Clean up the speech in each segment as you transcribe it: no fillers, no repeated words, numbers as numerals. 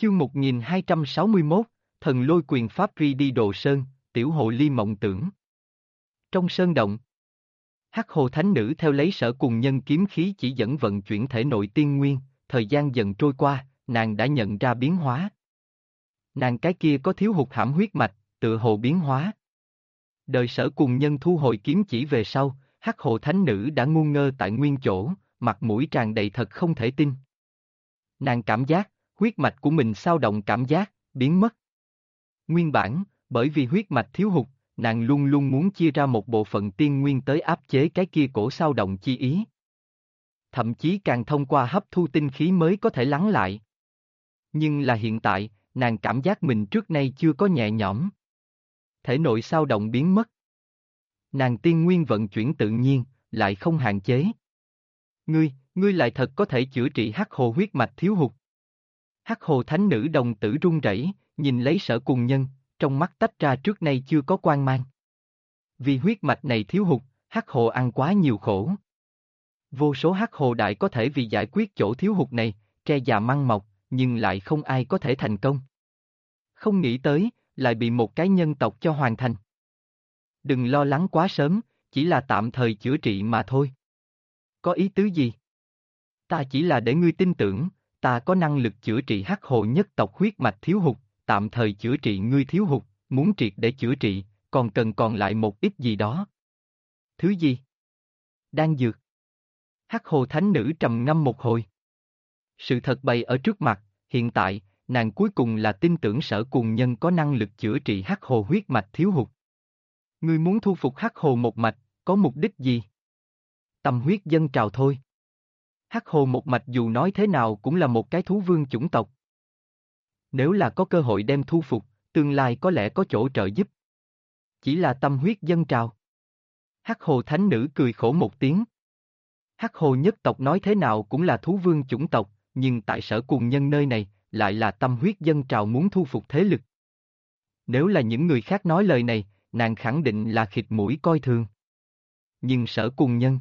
Chương 1261, Thần Lôi Quyền Pháp Ri đi Đồ Sơn, Tiểu Hồ Ly mộng tưởng. Trong sơn động, Hắc Hồ Thánh Nữ theo lấy Sở Cùng Nhân kiếm khí chỉ dẫn vận chuyển thể nội tiên nguyên, thời gian dần trôi qua, nàng đã nhận ra biến hóa. Nàng cái kia có thiếu hụt hãm huyết mạch, tựa hồ biến hóa. Đời Sở Cùng Nhân thu hồi kiếm chỉ về sau, Hắc Hồ Thánh Nữ đã ngu ngơ tại nguyên chỗ, mặt mũi tràn đầy thật không thể tin. Nàng cảm giác, huyết mạch của mình xao động cảm giác, biến mất. Nguyên bản, bởi vì huyết mạch thiếu hụt, nàng luôn luôn muốn chia ra một bộ phận tiên nguyên tới áp chế cái kia cổ xao động chi ý. Thậm chí càng thông qua hấp thu tinh khí mới có thể lắng lại. Nhưng là hiện tại, nàng cảm giác mình trước nay chưa có nhẹ nhõm. Thể nội xao động biến mất. Nàng tiên nguyên vận chuyển tự nhiên, lại không hạn chế. Ngươi lại thật có thể chữa trị Hắc Hồ huyết mạch thiếu hụt. Hắc Hồ Thánh Nữ đồng tử run rẩy, nhìn lấy Sở Cùng Nhân, trong mắt tách ra trước nay chưa có quang mang. Vì huyết mạch này thiếu hụt, Hắc Hồ ăn quá nhiều khổ. Vô số Hắc Hồ đại có thể vì giải quyết chỗ thiếu hụt này, tre già măng mọc, nhưng lại không ai có thể thành công. Không nghĩ tới, lại bị một cái nhân tộc cho hoàn thành. Đừng lo lắng quá sớm, chỉ là tạm thời chữa trị mà thôi. Có ý tứ gì? Ta chỉ là để ngươi tin tưởng, ta có năng lực chữa trị Hắc Hồ nhất tộc huyết mạch thiếu hụt, tạm thời chữa trị ngươi thiếu hụt, muốn triệt để chữa trị, còn lại một ít gì đó. Thứ gì? Đan dược. Hắc Hồ Thánh Nữ trầm ngâm một hồi. Sự thật bày ở trước mặt, hiện tại, nàng cuối cùng là tin tưởng Sở Cùng Nhân có năng lực chữa trị Hắc Hồ huyết mạch thiếu hụt. Ngươi muốn thu phục Hắc Hồ một mạch, có mục đích gì? Tâm huyết dâng trào thôi. Hắc Hồ một mạch dù nói thế nào cũng là một cái thú vương chủng tộc. Nếu là có cơ hội đem thu phục, tương lai có lẽ có chỗ trợ giúp. Chỉ là tâm huyết dâng trào. Hắc Hồ Thánh Nữ cười khổ một tiếng. Hắc Hồ nhất tộc nói thế nào cũng là thú vương chủng tộc, nhưng tại Sở Cùng Nhân nơi này, lại là tâm huyết dâng trào muốn thu phục thế lực. Nếu là những người khác nói lời này, nàng khẳng định là khịt mũi coi thường. Nhưng Sở Cùng Nhân,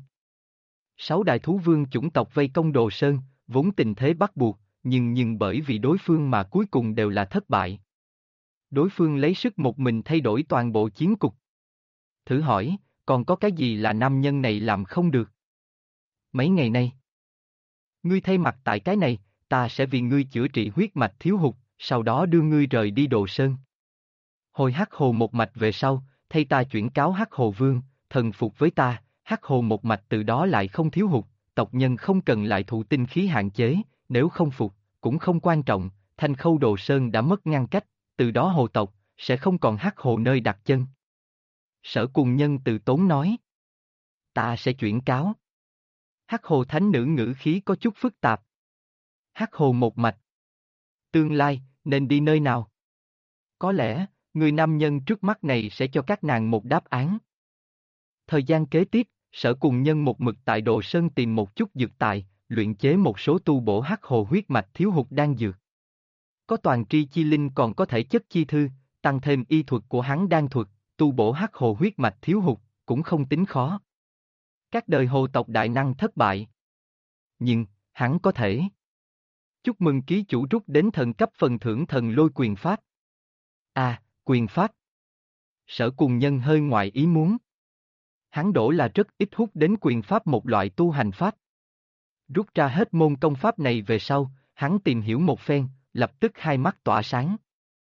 6 đại thú vương chủng tộc vây công Đồ Sơn, vốn tình thế bắt buộc, nhưng bởi vì đối phương mà cuối cùng đều là thất bại. Đối phương lấy sức một mình thay đổi toàn bộ chiến cục. Thử hỏi, còn có cái gì là nam nhân này làm không được? Mấy ngày nay, ngươi thay mặt tại cái này, ta sẽ vì ngươi chữa trị huyết mạch thiếu hụt, sau đó đưa ngươi rời đi Đồ Sơn. Hồi Hắc Hồ một mạch về sau, thay ta chuyển cáo Hắc Hồ Vương, thần phục với ta, Hắc Hồ một mạch từ đó lại không thiếu hụt, tộc nhân không cần lại thụ tinh khí hạn chế, nếu không phục, cũng không quan trọng, Thanh Khâu Đồ Sơn đã mất ngăn cách, từ đó hồ tộc, sẽ không còn Hắc Hồ nơi đặt chân. Sở Cùng Nhân từ tốn nói. Ta sẽ chuyển cáo. Hắc Hồ Thánh Nữ ngữ khí có chút phức tạp. Hắc Hồ một mạch. Tương lai, nên đi nơi nào? Có lẽ, người nam nhân trước mắt này sẽ cho các nàng một đáp án. Thời gian kế tiếp, Sở Cùng Nhân một mực tại Đồ Sơn tìm một chút dược tài, luyện chế một số tu bổ Hắc Hồ huyết mạch thiếu hụt đan dược. Có toàn tri chi linh còn có thể chất chi thư, tăng thêm y thuật của hắn đan thuật, tu bổ Hắc Hồ huyết mạch thiếu hụt, cũng không tính khó. Các đời hồ tộc đại năng thất bại. Nhưng, hắn có thể. Chúc mừng ký chủ rút đến thần cấp phần thưởng Thần Lôi Quyền Pháp. À, quyền pháp. Sở Cùng Nhân hơi ngoài ý muốn. Hắn đổ là rất ít hút đến quyền pháp một loại tu hành pháp. Rút ra hết môn công pháp này về sau, hắn tìm hiểu một phen, lập tức hai mắt tỏa sáng.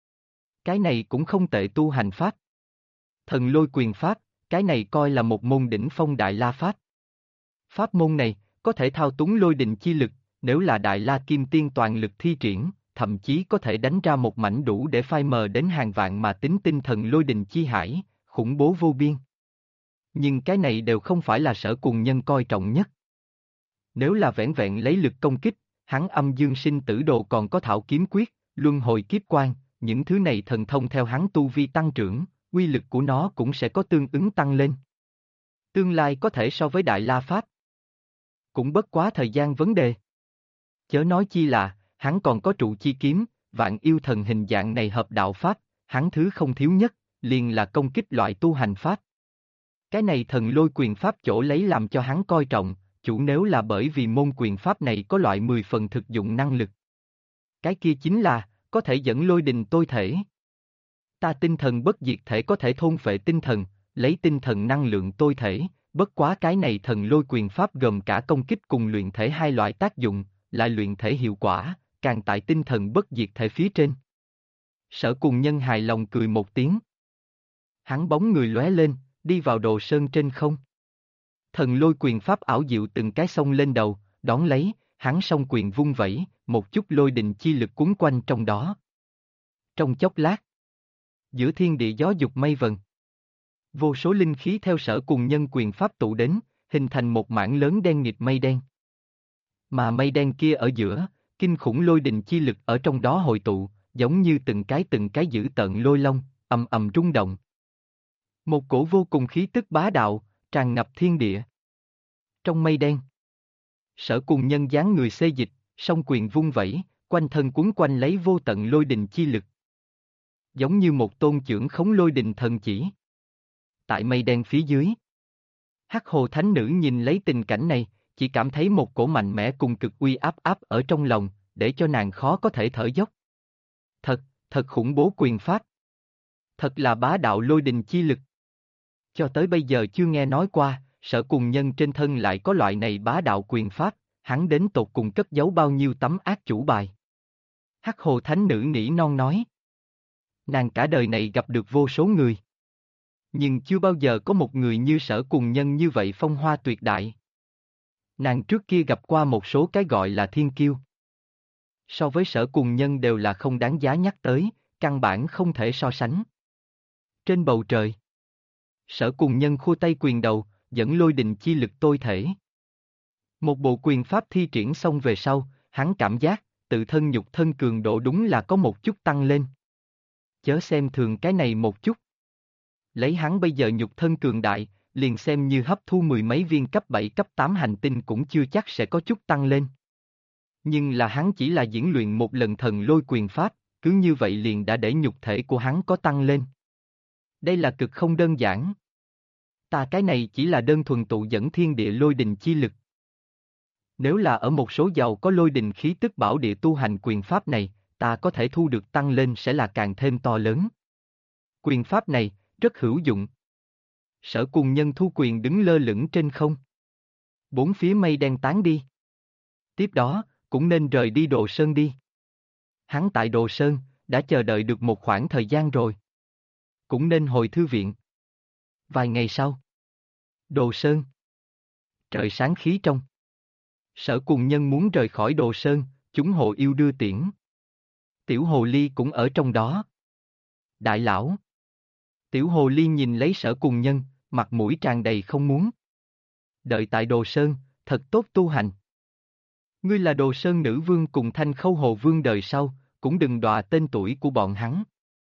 Cái này cũng không tệ tu hành pháp. Thần Lôi Quyền Pháp, cái này coi là một môn đỉnh phong Đại La Pháp. Pháp môn này, có thể thao túng lôi đình chi lực, nếu là Đại La Kim Tiên toàn lực thi triển, thậm chí có thể đánh ra một mảnh đủ để phai mờ đến hàng vạn mà tính tinh thần lôi đình chi hải, khủng bố vô biên. Nhưng cái này đều không phải là Sở Cùng Nhân coi trọng nhất. Nếu là vẻn vẹn lấy lực công kích, hắn Âm Dương Sinh Tử Đồ còn có Thảo Kiếm Quyết, Luân Hồi Kiếp Quan, những thứ này thần thông theo hắn tu vi tăng trưởng, uy lực của nó cũng sẽ có tương ứng tăng lên. Tương lai có thể so với Đại La Pháp. Cũng bất quá thời gian vấn đề. Chớ nói chi là, hắn còn có trụ chi kiếm, vạn yêu thần hình dạng này hợp đạo Pháp, hắn thứ không thiếu nhất, liền là công kích loại tu hành Pháp. Cái này Thần Lôi Quyền Pháp chỗ lấy làm cho hắn coi trọng, chủ nếu là bởi vì môn quyền Pháp này có loại 10 phần thực dụng năng lực. Cái kia chính là, có thể dẫn lôi đình tôi thể. Ta tinh thần bất diệt thể có thể thôn phệ tinh thần, lấy tinh thần năng lượng tôi thể, bất quá cái này thần lôi quyền pháp gồm cả công kích cùng luyện thể hai loại tác dụng, lại luyện thể hiệu quả, càng tại tinh thần bất diệt thể phía trên. Sở Cùng Nhân hài lòng cười một tiếng. Hắn bóng người lóe lên, đi vào đồ sơn trên không. Thần lôi quyền pháp ảo diệu từng cái xông lên đầu, đón lấy, hắn song quyền vung vẩy, một chút lôi đình chi lực cuốn quanh trong đó. Trong chốc lát, giữa thiên địa gió dục mây vần, vô số linh khí theo Sở Cùng Nhân quyền pháp tụ đến, hình thành một mảng lớn đen nghịt mây đen. Mà mây đen kia ở giữa, kinh khủng lôi đình chi lực ở trong đó hội tụ, giống như từng cái dữ tợn lôi long, ầm ầm rung động. Một cổ vô cùng khí tức bá đạo, tràn ngập thiên địa. Trong mây đen, Sở Cùng Nhân dáng người xê dịch, song quyền vung vẩy, quanh thân cuốn quanh lấy vô tận lôi đình chi lực. Giống như một tôn chưởng khống lôi đình thần chỉ. Tại mây đen phía dưới, Hắc Hồ Thánh Nữ nhìn lấy tình cảnh này, chỉ cảm thấy một cổ mạnh mẽ cùng cực uy áp ở trong lòng, để cho nàng khó có thể thở dốc. Thật khủng bố quyền pháp. Thật là bá đạo lôi đình chi lực. Cho tới bây giờ chưa nghe nói qua, Sở Cùng Nhân trên thân lại có loại này bá đạo quyền pháp, hắn đến tột cùng cất giấu bao nhiêu tấm ác chủ bài. Hắc Hồ Thánh Nữ nỉ non nói. Nàng cả đời này gặp được vô số người. Nhưng chưa bao giờ có một người như Sở Cùng Nhân như vậy phong hoa tuyệt đại. Nàng trước kia gặp qua một số cái gọi là thiên kiêu. So với Sở Cùng Nhân đều là không đáng giá nhắc tới, căn bản không thể so sánh. Trên bầu trời, Sở Cùng Nhân khua tay quyền đầu, dẫn lôi đình chi lực tôi thể. Một bộ quyền pháp thi triển xong về sau, hắn cảm giác, tự thân nhục thân cường độ đúng là có một chút tăng lên. Chớ xem thường cái này một chút. Lấy hắn bây giờ nhục thân cường đại, liền xem như hấp thu mười mấy viên cấp 7 cấp 8 hành tinh cũng chưa chắc sẽ có chút tăng lên. Nhưng là hắn chỉ là diễn luyện một lần thần lôi quyền pháp, cứ như vậy liền đã để nhục thể của hắn có tăng lên. Đây là cực không đơn giản. Ta cái này chỉ là đơn thuần tụ dẫn thiên địa lôi đình chi lực. Nếu là ở một số giàu có lôi đình khí tức bảo địa tu hành quyền pháp này, ta có thể thu được tăng lên sẽ là càng thêm to lớn. Quyền pháp này, rất hữu dụng. Sở Cùng Nhân thu quyền đứng lơ lửng trên không. Bốn phía mây đen tán đi. Tiếp đó, cũng nên rời đi Đồ Sơn đi. Hắn tại Đồ Sơn, đã chờ đợi được một khoảng thời gian rồi. Cũng nên hồi thư viện. Vài ngày sau, Đồ Sơn. Trời sáng khí trong. Sở Cùng Nhân muốn rời khỏi Đồ Sơn, chúng hồ yêu đưa tiễn. Tiểu Hồ Ly cũng ở trong đó. Đại lão. Tiểu Hồ Ly nhìn lấy Sở Cùng Nhân, mặt mũi tràn đầy không muốn. Đợi tại Đồ Sơn, thật tốt tu hành. Ngươi là Đồ Sơn nữ vương cùng Thanh Khâu Hồ Vương đời sau, cũng đừng đọa tên tuổi của bọn hắn.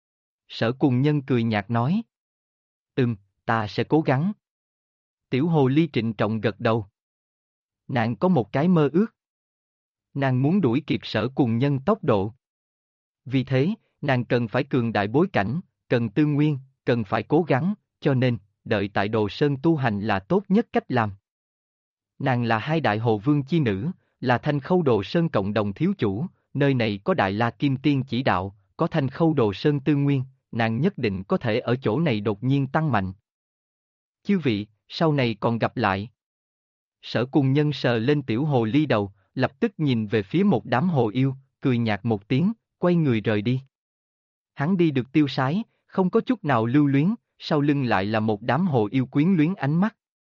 Sở Cùng Nhân cười nhạt nói. Ta sẽ cố gắng. Tiểu Hồ Ly trịnh trọng gật đầu. Nàng có một cái mơ ước. Nàng muốn đuổi kịp Sở Cùng Nhân tốc độ. Vì thế, nàng cần phải cường đại bối cảnh, cần tư nguyên, cần phải cố gắng, cho nên, đợi tại Đồ Sơn tu hành là tốt nhất cách làm. Nàng là hai đại hồ vương chi nữ, là Thanh Khâu Đồ Sơn cộng đồng thiếu chủ, nơi này có Đại La Kim Tiên chỉ đạo, có Thanh Khâu Đồ Sơn tư nguyên, nàng nhất định có thể ở chỗ này đột nhiên tăng mạnh. Chư vị, sau này còn gặp lại. Sở Cùng Nhân sờ lên Tiểu Hồ Ly đầu, lập tức nhìn về phía một đám hồ yêu, cười nhạt một tiếng, quay người rời đi. Hắn đi được tiêu sái, không có chút nào lưu luyến, sau lưng lại là một đám hồ yêu quyến luyến ánh mắt.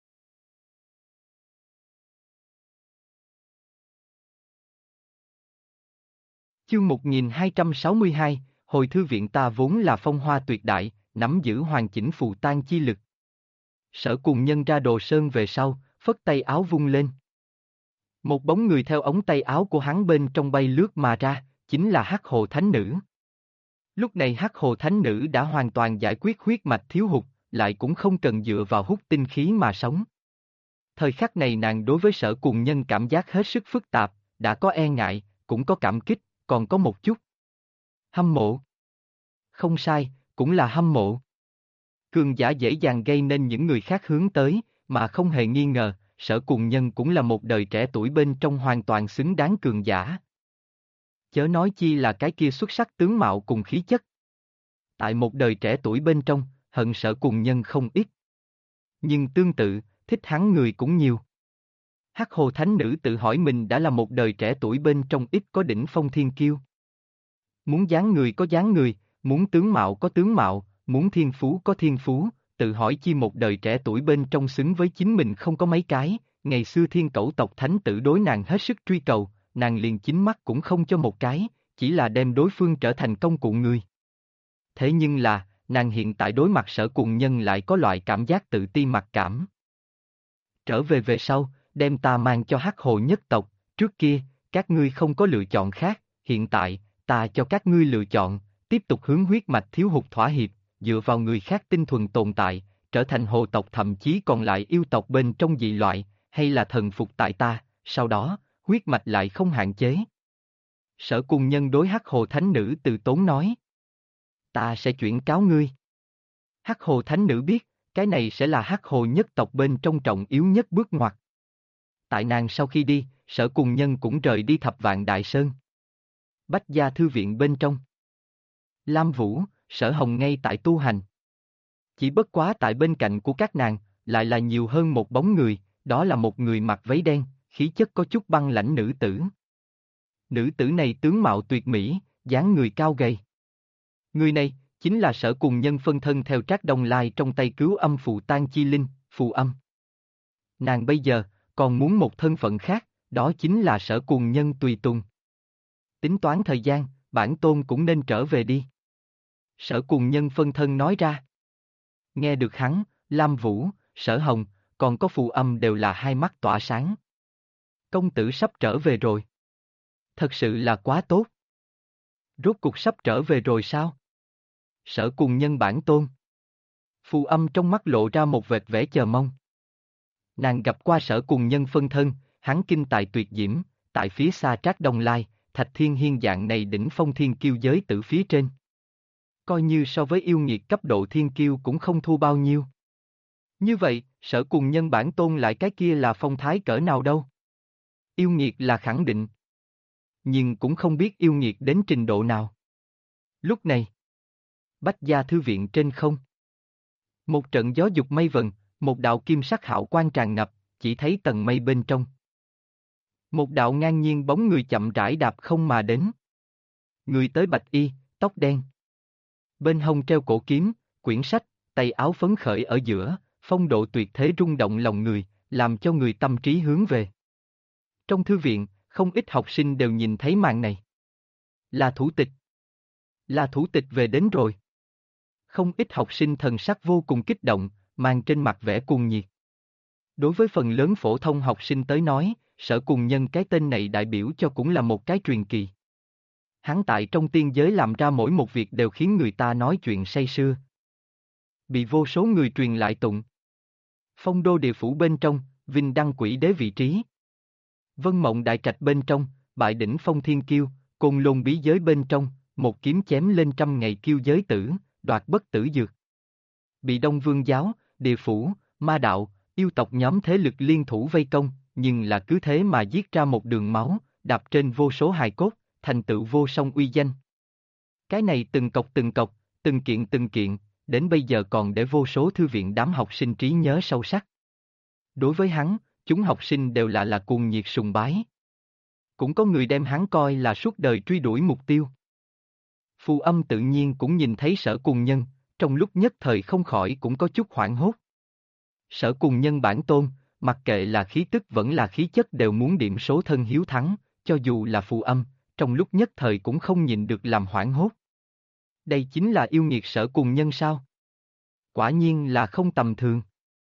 Chương 1262, hồi thư viện ta vốn là phong hoa tuyệt đại, nắm giữ hoàn chỉnh phù tan chi lực. Sở Cùng Nhân ra Đồ Sơn về sau, phất tay áo vung lên. Một bóng người theo ống tay áo của hắn bên trong bay lướt mà ra, chính là Hắc Hồ Thánh Nữ. Lúc này Hắc Hồ Thánh Nữ đã hoàn toàn giải quyết huyết mạch thiếu hụt, lại cũng không cần dựa vào hút tinh khí mà sống. Thời khắc này nàng đối với Sở Cùng Nhân cảm giác hết sức phức tạp, đã có e ngại, cũng có cảm kích, còn có một chút hâm mộ. Không sai, cũng là hâm mộ. Cường giả dễ dàng gây nên những người khác hướng tới, mà không hề nghi ngờ, Sở Cùng Nhân cũng là một đời trẻ tuổi bên trong hoàn toàn xứng đáng cường giả. Chớ nói chi là cái kia xuất sắc tướng mạo cùng khí chất. Tại một đời trẻ tuổi bên trong, hận Sở Cùng Nhân không ít. Nhưng tương tự, thích hắn người cũng nhiều. Hắc Hồ Thánh Nữ tự hỏi mình đã là một đời trẻ tuổi bên trong ít có đỉnh phong thiên kiêu. Muốn dáng người có dáng người, muốn tướng mạo có tướng mạo, muốn thiên phú có thiên phú, tự hỏi chi một đời trẻ tuổi bên trong xứng với chính mình không có mấy cái, ngày xưa Thiên Cẩu tộc thánh tử đối nàng hết sức truy cầu, nàng liền chính mắt cũng không cho một cái, chỉ là đem đối phương trở thành công cụ người. Thế nhưng là, nàng hiện tại đối mặt Sở Cùng Nhân lại có loại cảm giác tự ti mặc cảm. Trở về sau, đem ta mang cho Hắc Hồ nhất tộc, trước kia, các ngươi không có lựa chọn khác, hiện tại, ta cho các ngươi lựa chọn, tiếp tục hướng huyết mạch thiếu hụt thỏa hiệp, dựa vào người khác tinh thuần tồn tại, trở thành hồ tộc thậm chí còn lại yêu tộc bên trong dị loại, hay là thần phục tại ta, sau đó, huyết mạch lại không hạn chế. Sở Cùng Nhân đối Hắc Hồ Thánh Nữ từ tốn nói. Ta sẽ chuyển cáo ngươi. Hắc Hồ Thánh Nữ biết, cái này sẽ là Hắc Hồ nhất tộc bên trong trọng yếu nhất bước ngoặt. Tại nàng sau khi đi, Sở Cùng Nhân cũng rời đi Thập Vạn Đại Sơn. Bách Gia Thư Viện bên trong. Lam Vũ, Sở Hồng ngay tại tu hành. Chỉ bất quá tại bên cạnh của các nàng, lại là nhiều hơn một bóng người, đó là một người mặc váy đen, khí chất có chút băng lãnh nữ tử. Nữ tử này tướng mạo tuyệt mỹ, dáng người cao gầy. Người này, chính là Sở Cùng Nhân phân thân theo Trác Đông Lai trong tay cứu âm Phù Tang Chi Linh, Phù Âm. Nàng bây giờ, còn muốn một thân phận khác, đó chính là Sở Cùng Nhân tùy tùng. Tính toán thời gian, bản tôn cũng nên trở về đi. Sở Cùng Nhân phân thân nói ra. Nghe được hắn, Lam Vũ, Sở Hồng, còn có Phù Âm đều là hai mắt tỏa sáng. Công tử sắp trở về rồi. Thật sự là quá tốt. Rốt cuộc sắp trở về rồi sao? Sở Cùng Nhân bản tôn. Phù Âm trong mắt lộ ra một vệt vẻ chờ mong. Nàng gặp qua Sở Cùng Nhân phân thân, hắn kinh tài tuyệt diễm, tại phía xa Trác Đông Lai, Thạch Thiên Hiên dạng này đỉnh phong thiên kiêu giới tử phía trên. Coi như so với yêu nghiệt cấp độ thiên kiêu cũng không thua bao nhiêu. Như vậy, Sở Cùng Nhân bản tôn lại cái kia là phong thái cỡ nào đâu? Yêu nghiệt là khẳng định. Nhưng cũng không biết yêu nghiệt đến trình độ nào. Lúc này, Bách Gia Thư Viện trên không. Một trận gió dục mây vần, một đạo kim sắc hào quang tràn ngập, chỉ thấy tầng mây bên trong. Một đạo ngang nhiên bóng người chậm rãi đạp không mà đến. Người tới bạch y, tóc đen. Bên hông treo cổ kiếm, quyển sách, tay áo phấn khởi ở giữa, phong độ tuyệt thế rung động lòng người, làm cho người tâm trí hướng về. Trong thư viện, không ít học sinh đều nhìn thấy màn này. Là thủ tịch. Là thủ tịch về đến rồi. Không ít học sinh thần sắc vô cùng kích động, mang trên mặt vẻ cuồng nhiệt. Đối với phần lớn phổ thông học sinh tới nói, Sở Cùng Nhân cái tên này đại biểu cho cũng là một cái truyền kỳ. Hắn tại trong tiên giới làm ra mỗi một việc đều khiến người ta nói chuyện say sưa. Bị vô số người truyền lại tụng. Phong đô địa phủ bên trong, vinh đăng quỷ đế vị trí. Vân Mộng đại trạch bên trong, bại đỉnh phong thiên kiêu, côn lôn bí giới bên trong, một kiếm chém lên 100 ngày kiêu giới tử, đoạt bất tử dược. Bị Đông Vương giáo, địa phủ, ma đạo, yêu tộc nhóm thế lực liên thủ vây công, nhưng là cứ thế mà giết ra một đường máu, đạp trên vô số hài cốt, thành tựu vô song uy danh. Cái này từng cọc, từng kiện, đến bây giờ còn để vô số thư viện đám học sinh trí nhớ sâu sắc. Đối với hắn, chúng học sinh đều là cuồng nhiệt sùng bái. Cũng có người đem hắn coi là suốt đời truy đuổi mục tiêu. Phù Âm tự nhiên cũng nhìn thấy Sở Cùng Nhân, trong lúc nhất thời không khỏi cũng có chút hoảng hốt. Sở Cùng Nhân bản tôn, mặc kệ là khí tức vẫn là khí chất đều muốn điểm số thân hiếu thắng, cho dù là Phù Âm, trong lúc nhất thời cũng không nhìn được làm hoảng hốt. Đây chính là yêu nghiệt Sở Cùng Nhân sao? Quả nhiên là không tầm thường.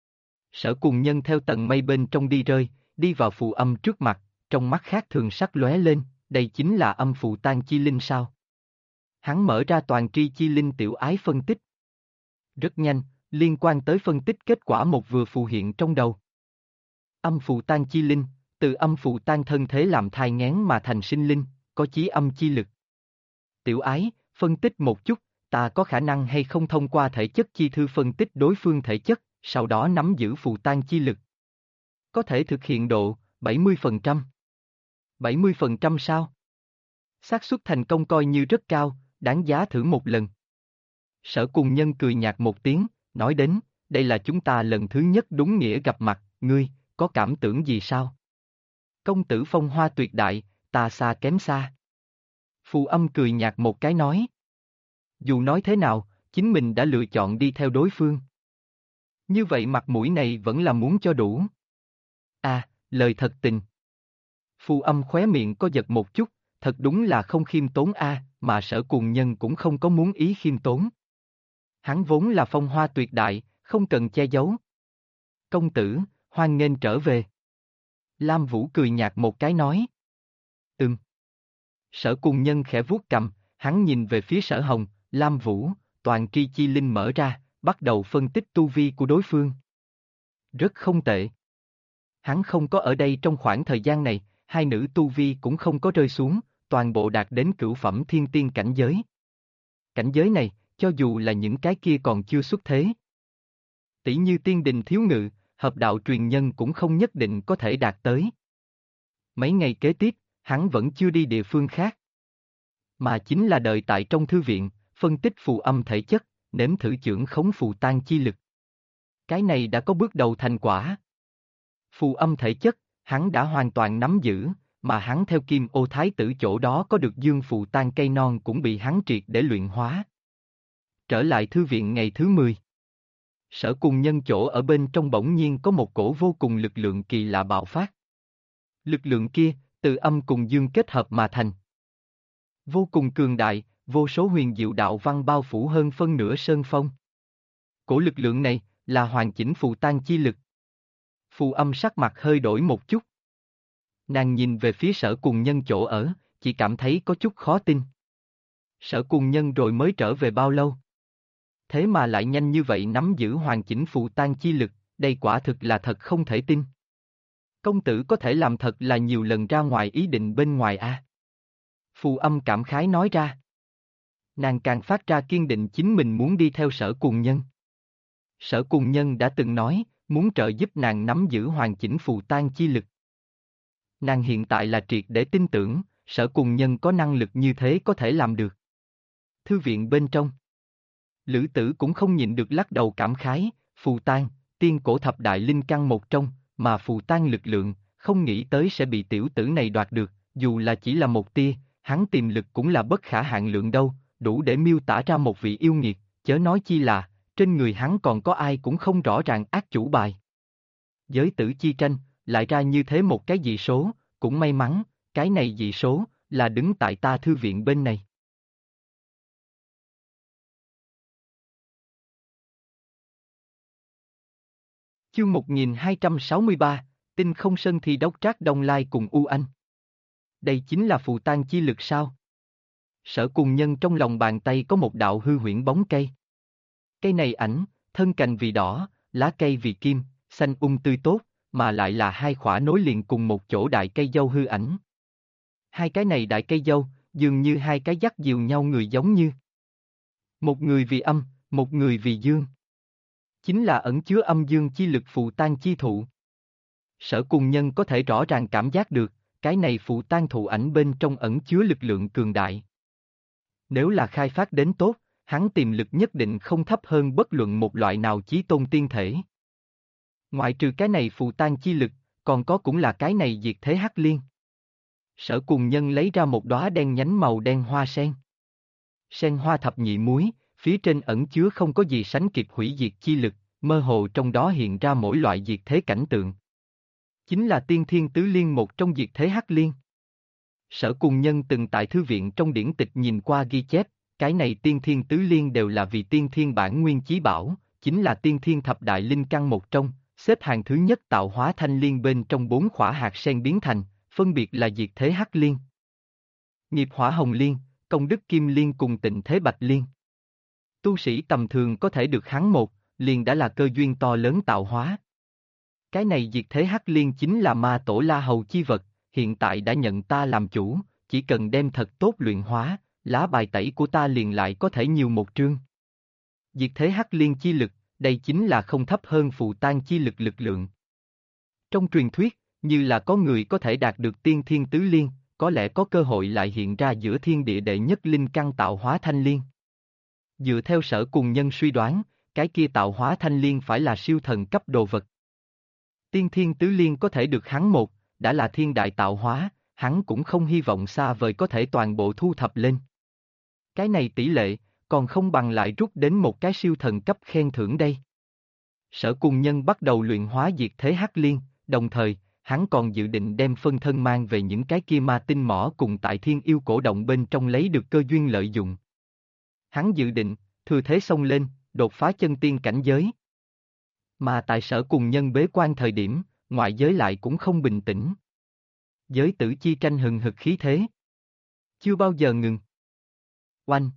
Sở Cùng Nhân theo tầng mây bên trong đi rơi, đi vào Phù Âm trước mặt, trong mắt khác thường sắc lóe lên, đây chính là âm Phù Tang Chi Linh sao? Hắn mở ra toàn tri chi linh tiểu ái phân tích. Rất nhanh, liên quan tới phân tích kết quả một vừa phù hiện trong đầu. Âm Phù Tang Chi Linh, từ âm Phù Tang thân thế làm thai nghén mà thành sinh linh, có chí âm chi lực. Tiểu ái, phân tích một chút, ta có khả năng hay không thông qua thể chất chi thư phân tích đối phương thể chất, sau đó nắm giữ Phù Tang chi lực. Có thể thực hiện độ 70%. 70% sao? xác suất thành công coi như rất cao, đáng giá thử một lần. Sở Cùng Nhân cười nhạt một tiếng, nói đến, đây là chúng ta lần thứ nhất đúng nghĩa gặp mặt, ngươi, có cảm tưởng gì sao? Công tử phong hoa tuyệt đại, ta xa kém xa. Phù Âm cười nhạt một cái nói. Dù nói thế nào, chính mình đã lựa chọn đi theo đối phương. Như vậy mặt mũi này vẫn là muốn cho đủ. À, lời thật tình. Phù Âm khóe miệng có giật một chút, thật đúng là không khiêm tốn mà Sở Cùng Nhân cũng không có muốn ý khiêm tốn. Hắn vốn là phong hoa tuyệt đại, không cần che giấu. Công tử, hoan nghênh trở về. Lam Vũ cười nhạt một cái nói. Sở Cùng Nhân khẽ vuốt cằm, hắn nhìn về phía Sở Hồng, Lam Vũ, toàn tri chi linh mở ra, bắt đầu phân tích tu vi của đối phương. Rất không tệ. Hắn không có ở đây trong khoảng thời gian này, hai nữ tu vi cũng không có rơi xuống, toàn bộ đạt đến cửu phẩm thiên tiên cảnh giới. Cảnh giới này, cho dù là những cái kia còn chưa xuất thế. Tỷ như tiên đình thiếu ngự, hợp đạo truyền nhân cũng không nhất định có thể đạt tới. Mấy ngày kế tiếp, hắn vẫn chưa đi địa phương khác. Mà chính là đợi tại trong thư viện, phân tích phù âm thể chất, nếm thử chưởng khống phù tan chi lực. Cái này đã có bước đầu thành quả. Phù âm thể chất, hắn đã hoàn toàn nắm giữ, mà hắn theo Kim Ô Thái tử chỗ đó có được dương phù tan cây non cũng bị hắn triệt để luyện hóa. Trở lại thư viện ngày thứ 10. Sở Cùng Nhân chỗ ở bên trong bỗng nhiên có một cổ vô cùng lực lượng kỳ lạ bạo phát. Lực lượng kia, từ âm cùng dương kết hợp mà thành. Vô cùng cường đại, vô số huyền diệu đạo văn bao phủ hơn phân nửa sơn phong. Cổ lực lượng này, là hoàn chỉnh phù tan chi lực. Phù Âm sắc mặt hơi đổi một chút. Nàng nhìn về phía Sở Cùng Nhân chỗ ở, chỉ cảm thấy có chút khó tin. Sở Cùng Nhân rồi mới trở về bao lâu? Thế mà lại nhanh như vậy nắm giữ hoàn chỉnh phù tan chi lực, đây quả thực là thật không thể tin. Công tử có thể làm thật là nhiều lần ra ngoài ý định bên ngoài Phù Âm cảm khái nói ra. Nàng càng phát ra kiên định chính mình muốn đi theo Sở Cùng Nhân. Sở Cùng Nhân đã từng nói, muốn trợ giúp nàng nắm giữ hoàn chỉnh phù tan chi lực. Nàng hiện tại là triệt để tin tưởng, Sở Cùng Nhân có năng lực như thế có thể làm được. Thư viện bên trong. Lữ Tử cũng không nhịn được lắc đầu cảm khái, phù tan, tiên cổ thập đại linh căn một trong, mà phù tan lực lượng, không nghĩ tới sẽ bị tiểu tử này đoạt được, dù là chỉ là một tia, hắn tiềm lực cũng là bất khả hạn lượng đâu, đủ để miêu tả ra một vị yêu nghiệt, chớ nói chi là, trên người hắn còn có ai cũng không rõ ràng ác chủ bài. Giới tử chi tranh, lại ra như thế một cái dị số, cũng may mắn, cái này dị số, là đứng tại ta thư viện bên này. Chương 1263, Tinh Không Sơn Thi Đốc Trác Đông Lai cùng U Anh. Đây chính là phù tan chi lực sao? Sở Cùng Nhân trong lòng bàn tay có một đạo hư huyễn bóng cây. Cây này ảnh, thân cành vì đỏ, lá cây vì kim, xanh tươi tốt, mà lại là hai khỏa nối liền cùng một chỗ đại cây dâu hư ảnh. Hai cái này đại cây dâu, dường như hai cái dắt dìu nhau người giống như. Một người vì âm, một người vì dương. Chính là ẩn chứa âm dương chi lực phù tan chi thụ. Sở Cùng Nhân có thể rõ ràng cảm giác được, cái này phù tan thụ ảnh bên trong ẩn chứa lực lượng cường đại. Nếu là khai phát đến tốt, hắn tiềm lực nhất định không thấp hơn bất luận một loại nào chí tôn tiên thể. Ngoại trừ cái này phù tan chi lực, còn có cũng là cái này diệt thế hắc liên. Sở Cùng Nhân lấy ra một đóa đen nhánh màu đen hoa sen. Sen hoa thập nhị muối, phía trên ẩn chứa không có gì sánh kịp hủy diệt chi lực, mơ hồ trong đó hiện ra mỗi loại diệt thế cảnh tượng. Chính là tiên thiên tứ liên một trong diệt thế hắc liên. Sở Cùng Nhân từng tại thư viện trong điển tịch nhìn qua ghi chép, cái này tiên thiên tứ liên đều là vì tiên thiên bản nguyên chí bảo, chính là tiên thiên thập đại linh căn một trong, xếp hàng thứ nhất tạo hóa thanh liên bên trong 4 khỏa hạt sen biến thành, phân biệt là diệt thế hắc liên, nghiệp hỏa hồng liên, công đức kim liên cùng tịnh thế bạch liên. Tu sĩ tầm thường có thể được hắn một, liền đã là cơ duyên to lớn tạo hóa. Cái này diệt thế hắc liên chính là ma tổ La Hầu chi vật, hiện tại đã nhận ta làm chủ, chỉ cần đem thật tốt luyện hóa, lá bài tẩy của ta liền lại có thể nhiều một trương. Diệt thế hắc liên chi lực, đây chính là không thấp hơn phù tan chi lực lực lượng. Trong truyền thuyết, như là có người có thể đạt được tiên thiên tứ liên, có lẽ có cơ hội lại hiện ra giữa thiên địa đệ nhất linh căn tạo hóa thanh liên. Dựa theo Sở Cùng Nhân suy đoán, cái kia tạo hóa thanh liên phải là siêu thần cấp đồ vật. Tiên thiên tứ liên có thể được hắn một, đã là thiên đại tạo hóa, hắn cũng không hy vọng xa vời có thể toàn bộ thu thập lên. Cái này tỷ lệ, còn không bằng lại rút đến một cái siêu thần cấp khen thưởng đây. Sở Cùng Nhân bắt đầu luyện hóa diệt thế hắc liên, đồng thời, hắn còn dự định đem phân thân mang về những cái kia ma tinh mỏ cùng tại Thiên Yêu cổ động bên trong lấy được cơ duyên lợi dụng. Hắn dự định, thừa thế xông lên, đột phá chân tiên cảnh giới. Mà tại Sở Cùng Nhân bế quan thời điểm, ngoại giới lại cũng không bình tĩnh. Giới tử chi tranh hừng hực khí thế. Chưa bao giờ ngừng. Oanh!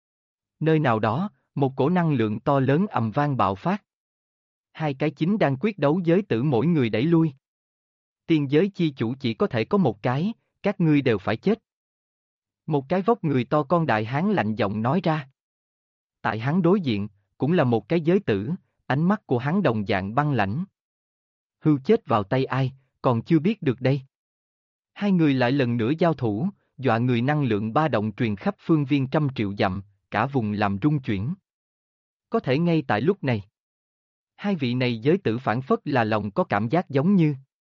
Nơi nào đó, một cổ năng lượng to lớn ầm vang bạo phát. Hai cái chính đang quyết đấu giới tử mỗi người đẩy lui. Tiên giới chi chủ chỉ có thể có một cái, các ngươi đều phải chết. Một cái vóc người to con đại hán lạnh giọng nói ra. Tại hắn đối diện, cũng là một cái giới tử, ánh mắt của hắn đồng dạng băng lãnh. Hưu chết vào tay ai, còn chưa biết được đây. Hai người lại lần nữa giao thủ, dọa người năng lượng ba động truyền khắp phương viên trăm triệu dặm, cả vùng làm rung chuyển. Có thể ngay tại lúc này, hai vị này giới tử phản phất là lòng có cảm giác giống như.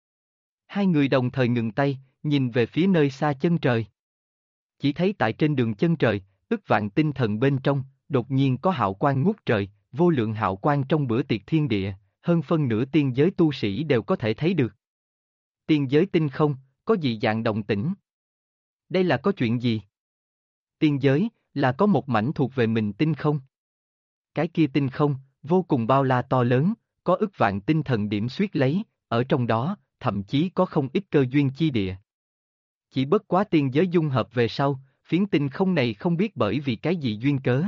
Hai người đồng thời ngừng tay, nhìn về phía nơi xa chân trời. Chỉ thấy tại trên đường chân trời, ức vạn tinh thần bên trong, đột nhiên có hào quang ngút trời, vô lượng hào quang trong bữa tiệc thiên địa, hơn phân nửa tiên giới tu sĩ đều có thể thấy được. Tiên giới tinh không, có dị dạng động tĩnh. Đây là có chuyện gì? Tiên giới, là có một mảnh thuộc về mình tinh không. Cái kia tinh không, vô cùng bao la to lớn, có ức vạn tinh thần điểm xuyết lấy, ở trong đó, thậm chí có không ít cơ duyên chi địa. Chỉ bất quá tiên giới dung hợp về sau, phiến tinh không này không biết bởi vì cái gì duyên cớ.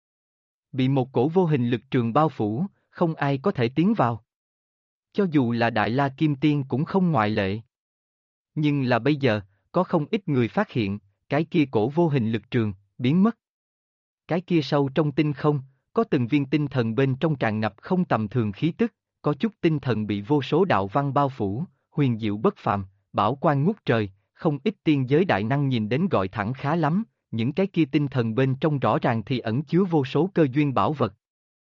Bị một cổ vô hình lực trường bao phủ, không ai có thể tiến vào. Cho dù là Đại La Kim Tiên cũng không ngoại lệ. Nhưng là bây giờ, có không ít người phát hiện, cái kia cổ vô hình lực trường, biến mất. Cái kia sâu trong tinh không, có từng viên tinh thần bên trong tràn ngập không tầm thường khí tức, có chút tinh thần bị vô số đạo văn bao phủ, huyền diệu bất phàm, bảo quang ngút trời, không ít tiên giới đại năng nhìn đến gọi thẳng khá lắm, những cái kia tinh thần bên trong rõ ràng thì ẩn chứa vô số cơ duyên bảo vật.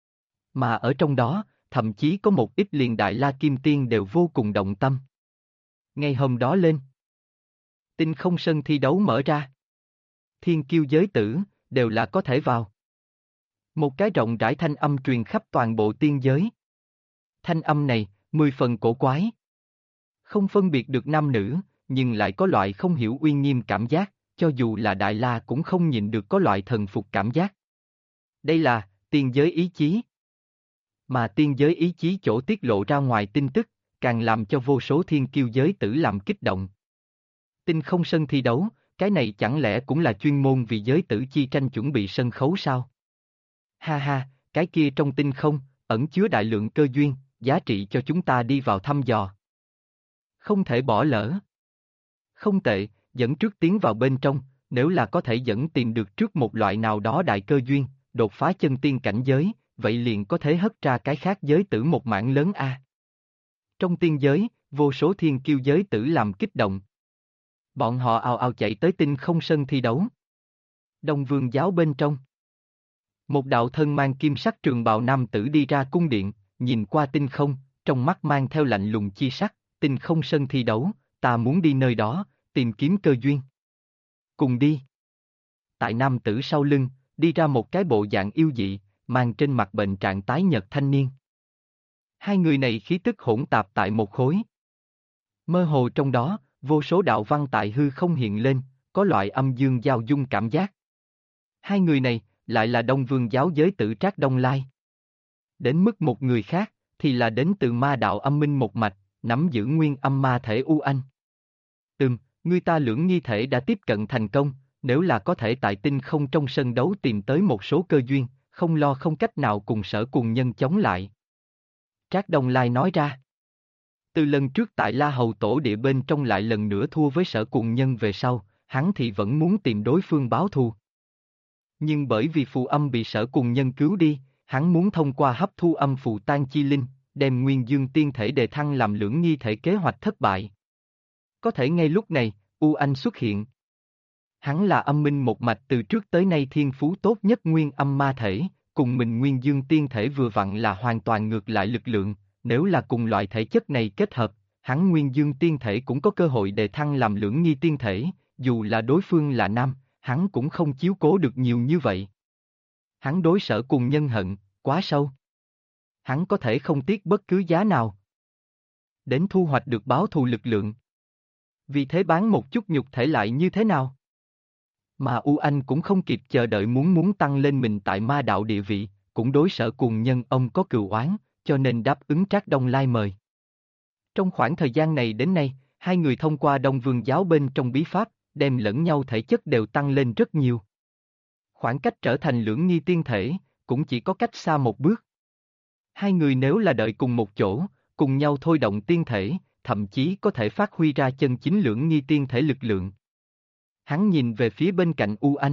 Mà ở trong đó, thậm chí có một ít liền Đại La Kim Tiên đều vô cùng động tâm. Ngày hôm đó lên, tinh không sân thi đấu mở ra. Thiên kiêu giới tử, đều là có thể vào. Một cái rộng rãi thanh âm truyền khắp toàn bộ tiên giới. Thanh âm này, 10 phần cổ quái. Không phân biệt được nam nữ, nhưng lại có loại không hiểu uy nghiêm cảm giác, cho dù là Đại La cũng không nhìn được có loại thần phục cảm giác. Đây là, tiên giới ý chí. Mà tiên giới ý chí chỗ tiết lộ ra ngoài tin tức, càng làm cho vô số thiên kiêu giới tử làm kích động. Tinh không sân thi đấu, cái này chẳng lẽ cũng là chuyên môn vì giới tử chi tranh chuẩn bị sân khấu sao? Ha ha, cái kia trong tinh không, ẩn chứa đại lượng cơ duyên, giá trị cho chúng ta đi vào thăm dò. Không thể bỏ lỡ. Không tệ, dẫn trước tiến vào bên trong, nếu là có thể dẫn tìm được trước một loại nào đó đại cơ duyên, đột phá chân tiên cảnh giới, vậy liền có thể hất ra cái khác giới tử một mảng lớn a. Trong tiên giới, vô số thiên kiêu giới tử làm kích động. Bọn họ ào ào chạy tới tinh không sân thi đấu. Đông Vương giáo bên trong. Một đạo thân mang kim sắc trường bào nam tử đi ra cung điện, nhìn qua tinh không, trong mắt mang theo lạnh lùng chi sắc, tinh không sân thi đấu, ta muốn đi nơi đó, tìm kiếm cơ duyên. Cùng đi. Tại nam tử sau lưng, đi ra một cái bộ dạng yêu dị, mang trên mặt bệnh trạng tái nhợt thanh niên. Hai người này khí tức hỗn tạp tại một khối. Mơ hồ trong đó, vô số đạo văn tại hư không hiện lên, có loại âm dương giao dung cảm giác. Hai người này, lại là Đông Vương giáo giới tử Trác Đông Lai. Đến mức một người khác, thì là đến từ ma đạo âm minh một mạch, nắm giữ nguyên âm ma thể U Anh. Người ta lưỡng nghi thể đã tiếp cận thành công, nếu là có thể tại tinh không trong sân đấu tìm tới một số cơ duyên, không lo không cách nào cùng Sở Cùng Nhân chống lại. Trác Đông Lai nói ra. Từ lần trước tại La Hầu tổ địa bên trong lại lần nữa thua với Sở Cùng Nhân về sau, hắn thì vẫn muốn tìm đối phương báo thù. Nhưng bởi vì phù âm bị Sở Cùng Nhân cứu đi, hắn muốn thông qua hấp thu âm phù tan chi linh, đem Nguyên Dương tiên thể đề thăng làm lưỡng nghi thể kế hoạch thất bại. Có thể ngay lúc này, U Anh xuất hiện. Hắn là âm minh một mạch từ trước tới nay thiên phú tốt nhất nguyên âm ma thể, cùng mình nguyên dương tiên thể vừa vặn là hoàn toàn ngược lại lực lượng, nếu là cùng loại thể chất này kết hợp, hắn nguyên dương tiên thể cũng có cơ hội đề thăng làm lưỡng nghi tiên thể, dù là đối phương là nam, hắn cũng không chiếu cố được nhiều như vậy. Hắn đối Sở Cùng Nhân hận, quá sâu. Hắn có thể không tiếc bất cứ giá nào đến thu hoạch được báo thù lực lượng. Vì thế bán một chút nhục thể lại như thế nào? Mà U Anh cũng không kịp chờ đợi muốn tăng lên mình tại ma đạo địa vị, cũng đối Sở Cùng Nhân ông có cừu oán, cho nên đáp ứng Trác Đông Lai mời. Trong khoảng thời gian này đến nay, hai người thông qua Đông Vương giáo bên trong bí pháp, đem lẫn nhau thể chất đều tăng lên rất nhiều. Khoảng cách trở thành lưỡng nghi tiên thể, cũng chỉ có cách xa một bước. Hai người nếu là đợi cùng một chỗ, cùng nhau thôi động tiên thể, thậm chí có thể phát huy ra chân chính lưỡng nghi tiên thể lực lượng. Hắn nhìn về phía bên cạnh U Anh.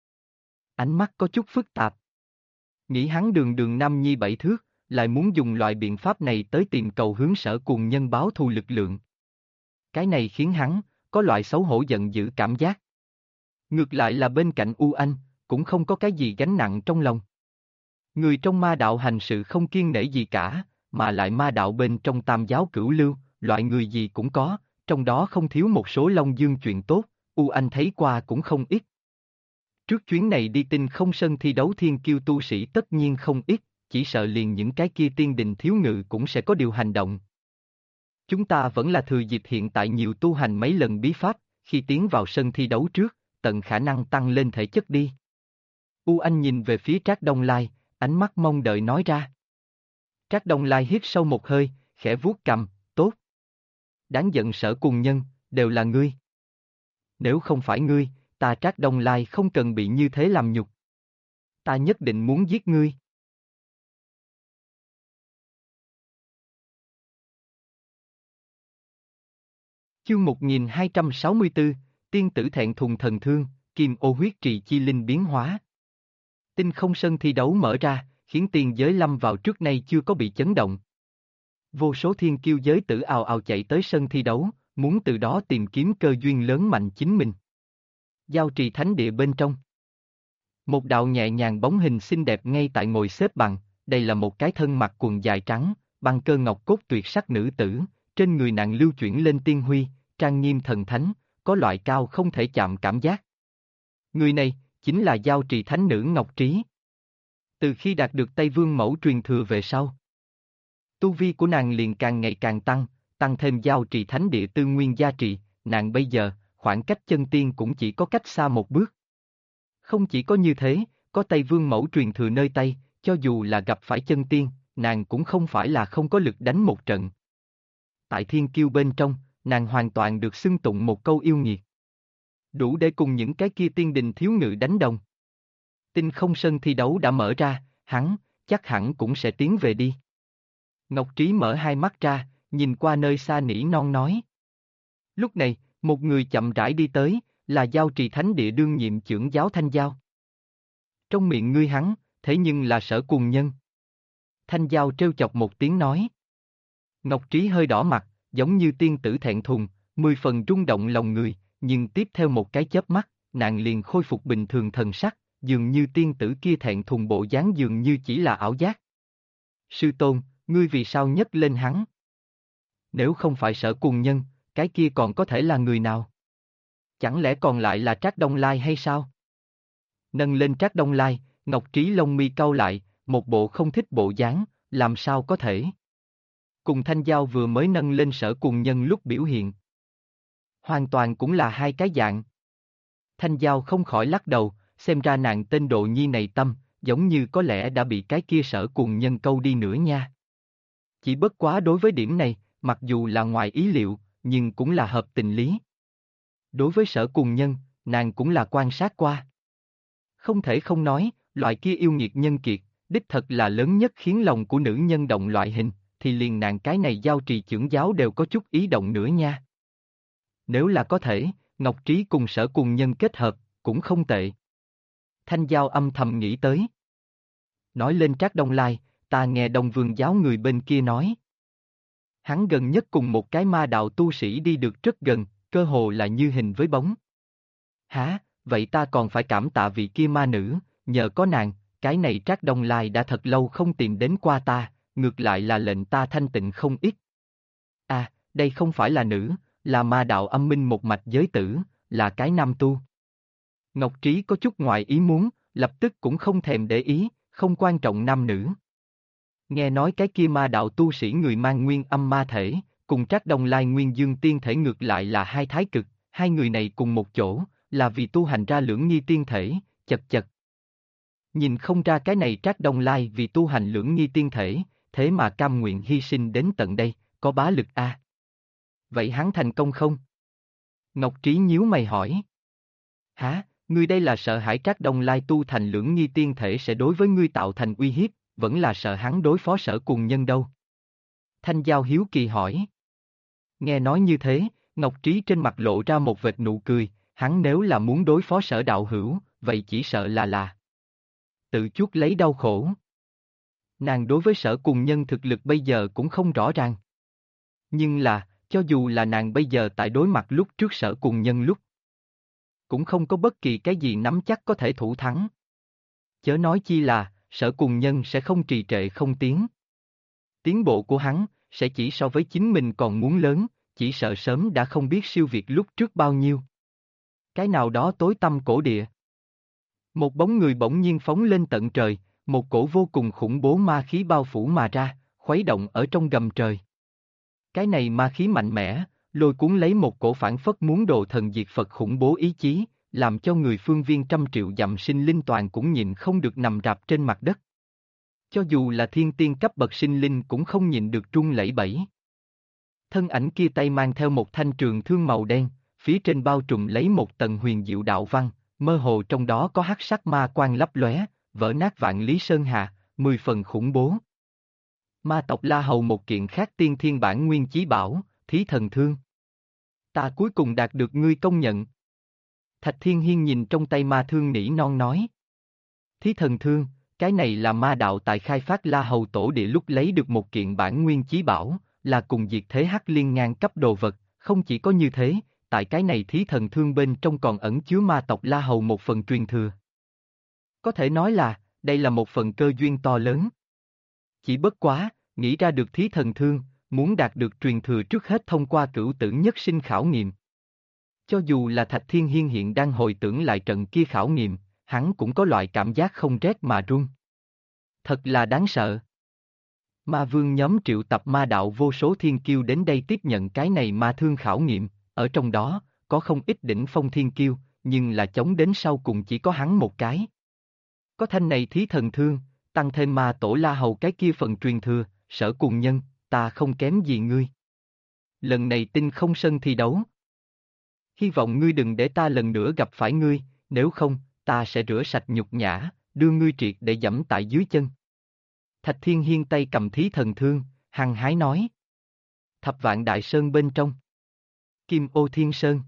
Ánh mắt có chút phức tạp. Nghĩ hắn đường đường nam nhi bảy thước, lại muốn dùng loại biện pháp này tới tìm cầu hướng Sở Cùng Nhân báo thù lực lượng. Cái này khiến hắn có loại xấu hổ giận dữ cảm giác. Ngược lại là bên cạnh U Anh, cũng không có cái gì gánh nặng trong lòng. Người trong ma đạo hành sự không kiêng nể gì cả, mà lại ma đạo bên trong tam giáo cửu lưu, loại người gì cũng có, trong đó không thiếu một số Long Dương chuyện tốt, U Anh thấy qua cũng không ít. Trước chuyến này đi Tinh Không Sơn thi đấu thiên kiêu tu sĩ tất nhiên không ít, chỉ sợ liền những cái kia tiên đình thiếu ngự cũng sẽ có điều hành động. Chúng ta vẫn là thừa dịp hiện tại nhiều tu hành mấy lần bí pháp, khi tiến vào sân thi đấu trước, tận khả năng tăng lên thể chất đi. U Anh nhìn về phía Trác Đông Lai, ánh mắt mong đợi nói ra. Trác Đông Lai hít sâu một hơi, khẽ vuốt cằm, tốt. Đáng giận Sở Cùng Nhân, đều là ngươi. Nếu không phải ngươi, ta Trác Đông Lai không cần bị như thế làm nhục. Ta nhất định muốn giết ngươi. Chương 1264, Tiên tử thẹn thùng thần thương, Kim ô huyết trì chi linh biến hóa. Tinh Không Sơn thi đấu mở ra, khiến tiên giới lâm vào trước nay chưa có bị chấn động. Vô số thiên kiêu giới tử ào ào chạy tới sân thi đấu, muốn từ đó tìm kiếm cơ duyên lớn mạnh chính mình. Giao trì thánh địa bên trong. Một đạo nhẹ nhàng bóng hình xinh đẹp ngay tại ngồi xếp bằng, đây là một cái thân mặc quần dài trắng, băng cơ ngọc cốt tuyệt sắc nữ tử, trên người nàng lưu chuyển lên tiên huy, trang nghiêm thần thánh, có loại cao không thể chạm cảm giác. Người này, chính là giao trì thánh nữ Ngọc Trí. Từ khi đạt được Tây Vương mẫu truyền thừa về sau, tu vi của nàng liền càng ngày càng tăng thêm giao trì thánh địa tư nguyên gia trì, nàng bây giờ, khoảng cách chân tiên cũng chỉ có cách xa một bước. Không chỉ có như thế, có Tây Vương mẫu truyền thừa nơi Tây, cho dù là gặp phải chân tiên, nàng cũng không phải là không có lực đánh một trận. Tại thiên kiêu bên trong, nàng hoàn toàn được xưng tụng một câu yêu nghiệt. Đủ để cùng những cái kia tiên đình thiếu ngự đánh đồng. Tinh Không Sơn thi đấu đã mở ra, hắn, chắc hẳn cũng sẽ tiến về đi. Ngọc Trí mở hai mắt ra, nhìn qua nơi xa nỉ non nói. Lúc này, một người chậm rãi đi tới, là giao trì thánh địa đương nhiệm trưởng giáo Thanh Giao. Trong miệng ngươi hắn, thế nhưng là Sở Cùng Nhân. Thanh Giao trêu chọc một tiếng nói. Ngọc Trí hơi đỏ mặt, giống như tiên tử thẹn thùng, 10 phần rung động lòng người, nhưng tiếp theo một cái chớp mắt, nàng liền khôi phục bình thường thần sắc, dường như tiên tử kia thẹn thùng bộ dáng dường như chỉ là ảo giác. Sư tôn, ngươi vì sao nhấc lên hắn? Nếu không phải Sở Cùng Nhân, cái kia còn có thể là người nào? Chẳng lẽ còn lại là Trác Đông Lai hay sao? Nâng lên Trác Đông Lai, Ngọc Trí lông mi cau lại, một bộ không thích bộ dáng, làm sao có thể? Cùng Thanh Giao vừa mới nâng lên Sở Cùng Nhân lúc biểu hiện. Hoàn toàn cũng là hai cái dạng. Thanh Giao không khỏi lắc đầu, xem ra nàng tên Độ Nhi này tâm, giống như có lẽ đã bị cái kia Sở Cùng Nhân câu đi nữa nha. Chỉ bất quá đối với điểm này, mặc dù là ngoài ý liệu, nhưng cũng là hợp tình lý. Đối với Sở Cùng Nhân, nàng cũng là quan sát qua. Không thể không nói, loại kia yêu nghiệt nhân kiệt, đích thật là lớn nhất khiến lòng của nữ nhân động loại hình, thì liền nàng cái này giao trì trưởng giáo đều có chút ý động nữa nha. Nếu là có thể, Ngọc Trí cùng Sở Cùng Nhân kết hợp, cũng không tệ. Thanh Giao âm thầm nghĩ tới. Nói lên Trác Đông Lai, ta nghe Đông Vương giáo người bên kia nói. Hắn gần nhất cùng một cái ma đạo tu sĩ đi được rất gần, cơ hồ là như hình với bóng. Hả, vậy ta còn phải cảm tạ vị kia ma nữ, nhờ có nàng, cái này Trác Đông Lai đã thật lâu không tìm đến qua ta, ngược lại là lệnh ta thanh tịnh không ít. À, đây không phải là nữ, là ma đạo âm minh một mạch giới tử, là cái nam tu. Ngọc Trí có chút ngoài ý muốn, lập tức cũng không thèm để ý, không quan trọng nam nữ. Nghe nói cái kia ma đạo tu sĩ người mang nguyên âm ma thể, cùng Trác Đông Lai nguyên dương tiên thể ngược lại là hai thái cực, hai người này cùng một chỗ, là vì tu hành ra lưỡng nghi tiên thể, chật chật. Nhìn không ra cái này Trác Đông Lai vì tu hành lưỡng nghi tiên thể, thế mà cam nguyện hy sinh đến tận đây, có bá lực a. Vậy hắn thành công không? Ngọc Trí nhíu mày hỏi. Hả, ngươi đây là sợ hãi Trác Đông Lai tu thành lưỡng nghi tiên thể sẽ đối với ngươi tạo thành uy hiếp, vẫn là sợ hắn đối phó Sở Cùng Nhân đâu? Thanh Giao hiếu kỳ hỏi. Nghe nói như thế, Ngọc Trí trên mặt lộ ra một vệt nụ cười, hắn nếu là muốn đối phó Sở đạo hữu, vậy chỉ sợ là tự chuốc lấy đau khổ. Nàng đối với Sở Cùng Nhân thực lực bây giờ cũng không rõ ràng. Nhưng là, cho dù là nàng bây giờ tại đối mặt lúc trước Sở Cùng Nhân lúc, cũng không có bất kỳ cái gì nắm chắc có thể thủ thắng. Chớ nói chi là, Sở Cùng Nhân sẽ không trì trệ không tiến. Tiến bộ của hắn, sẽ chỉ so với chính mình còn muốn lớn, chỉ sợ sớm đã không biết siêu việt lúc trước bao nhiêu. Cái nào đó tối tăm cổ địa. Một bóng người bỗng nhiên phóng lên tận trời, một cổ vô cùng khủng bố ma khí bao phủ mà ra, khuấy động ở trong gầm trời. Cái này ma khí mạnh mẽ, lôi cuốn lấy một cổ phản phất muốn đồ thần diệt Phật khủng bố ý chí, làm cho người phương viên trăm triệu dặm sinh linh toàn cũng nhịn không được nằm rạp trên mặt đất. Cho dù là thiên tiên cấp bậc sinh linh cũng không nhịn được run lẩy bẩy. Thân ảnh kia tay mang theo một thanh trường thương màu đen, phía trên bao trùm lấy một tầng huyền diệu đạo văn, mơ hồ trong đó có hắc sắc ma quang lấp lóe, vỡ nát vạn lý sơn hà, 10 phần khủng bố. Ma tộc La Hầu một kiện khác tiên thiên bản nguyên chí bảo, Thí Thần Thương. Ta cuối cùng đạt được ngươi công nhận. Thạch Thiên Hiên nhìn trong tay ma thương nỉ non nói. Thí Thần Thương, cái này là ma đạo tại khai phát La Hầu tổ địa lúc lấy được một kiện bản nguyên chí bảo, là cùng diệt thế hắc liên ngang cấp đồ vật, không chỉ có như thế, tại cái này Thí Thần Thương bên trong còn ẩn chứa ma tộc La Hầu một phần truyền thừa. Có thể nói là, đây là một phần cơ duyên to lớn. Chỉ bất quá, nghĩ ra được Thí Thần Thương, muốn đạt được truyền thừa trước hết thông qua cửu tử nhất sinh khảo nghiệm. Cho dù là Thạch Thiên Hiên hiện đang hồi tưởng lại trận kia khảo nghiệm, hắn cũng có loại cảm giác không rét mà run. Thật là đáng sợ. Ma vương nhóm triệu tập ma đạo vô số thiên kiêu đến đây tiếp nhận cái này ma thương khảo nghiệm, ở trong đó, có không ít đỉnh phong thiên kiêu, nhưng là chống đến sau cùng chỉ có hắn một cái. Có thanh này Thí Thần Thương, tăng thêm ma tổ La Hầu cái kia phần truyền thừa, Sở Cùng Nhân, ta không kém gì ngươi. Lần này Tinh Không Sân thi đấu. Hy vọng ngươi đừng để ta lần nữa gặp phải ngươi, nếu không, ta sẽ rửa sạch nhục nhã, đưa ngươi triệt để dẫm tại dưới chân. Thạch Thiên Hiên tay cầm Thí Thần Thương, hăng hái nói. Thập Vạn Đại Sơn bên trong. Kim Ô Thiên Sơn.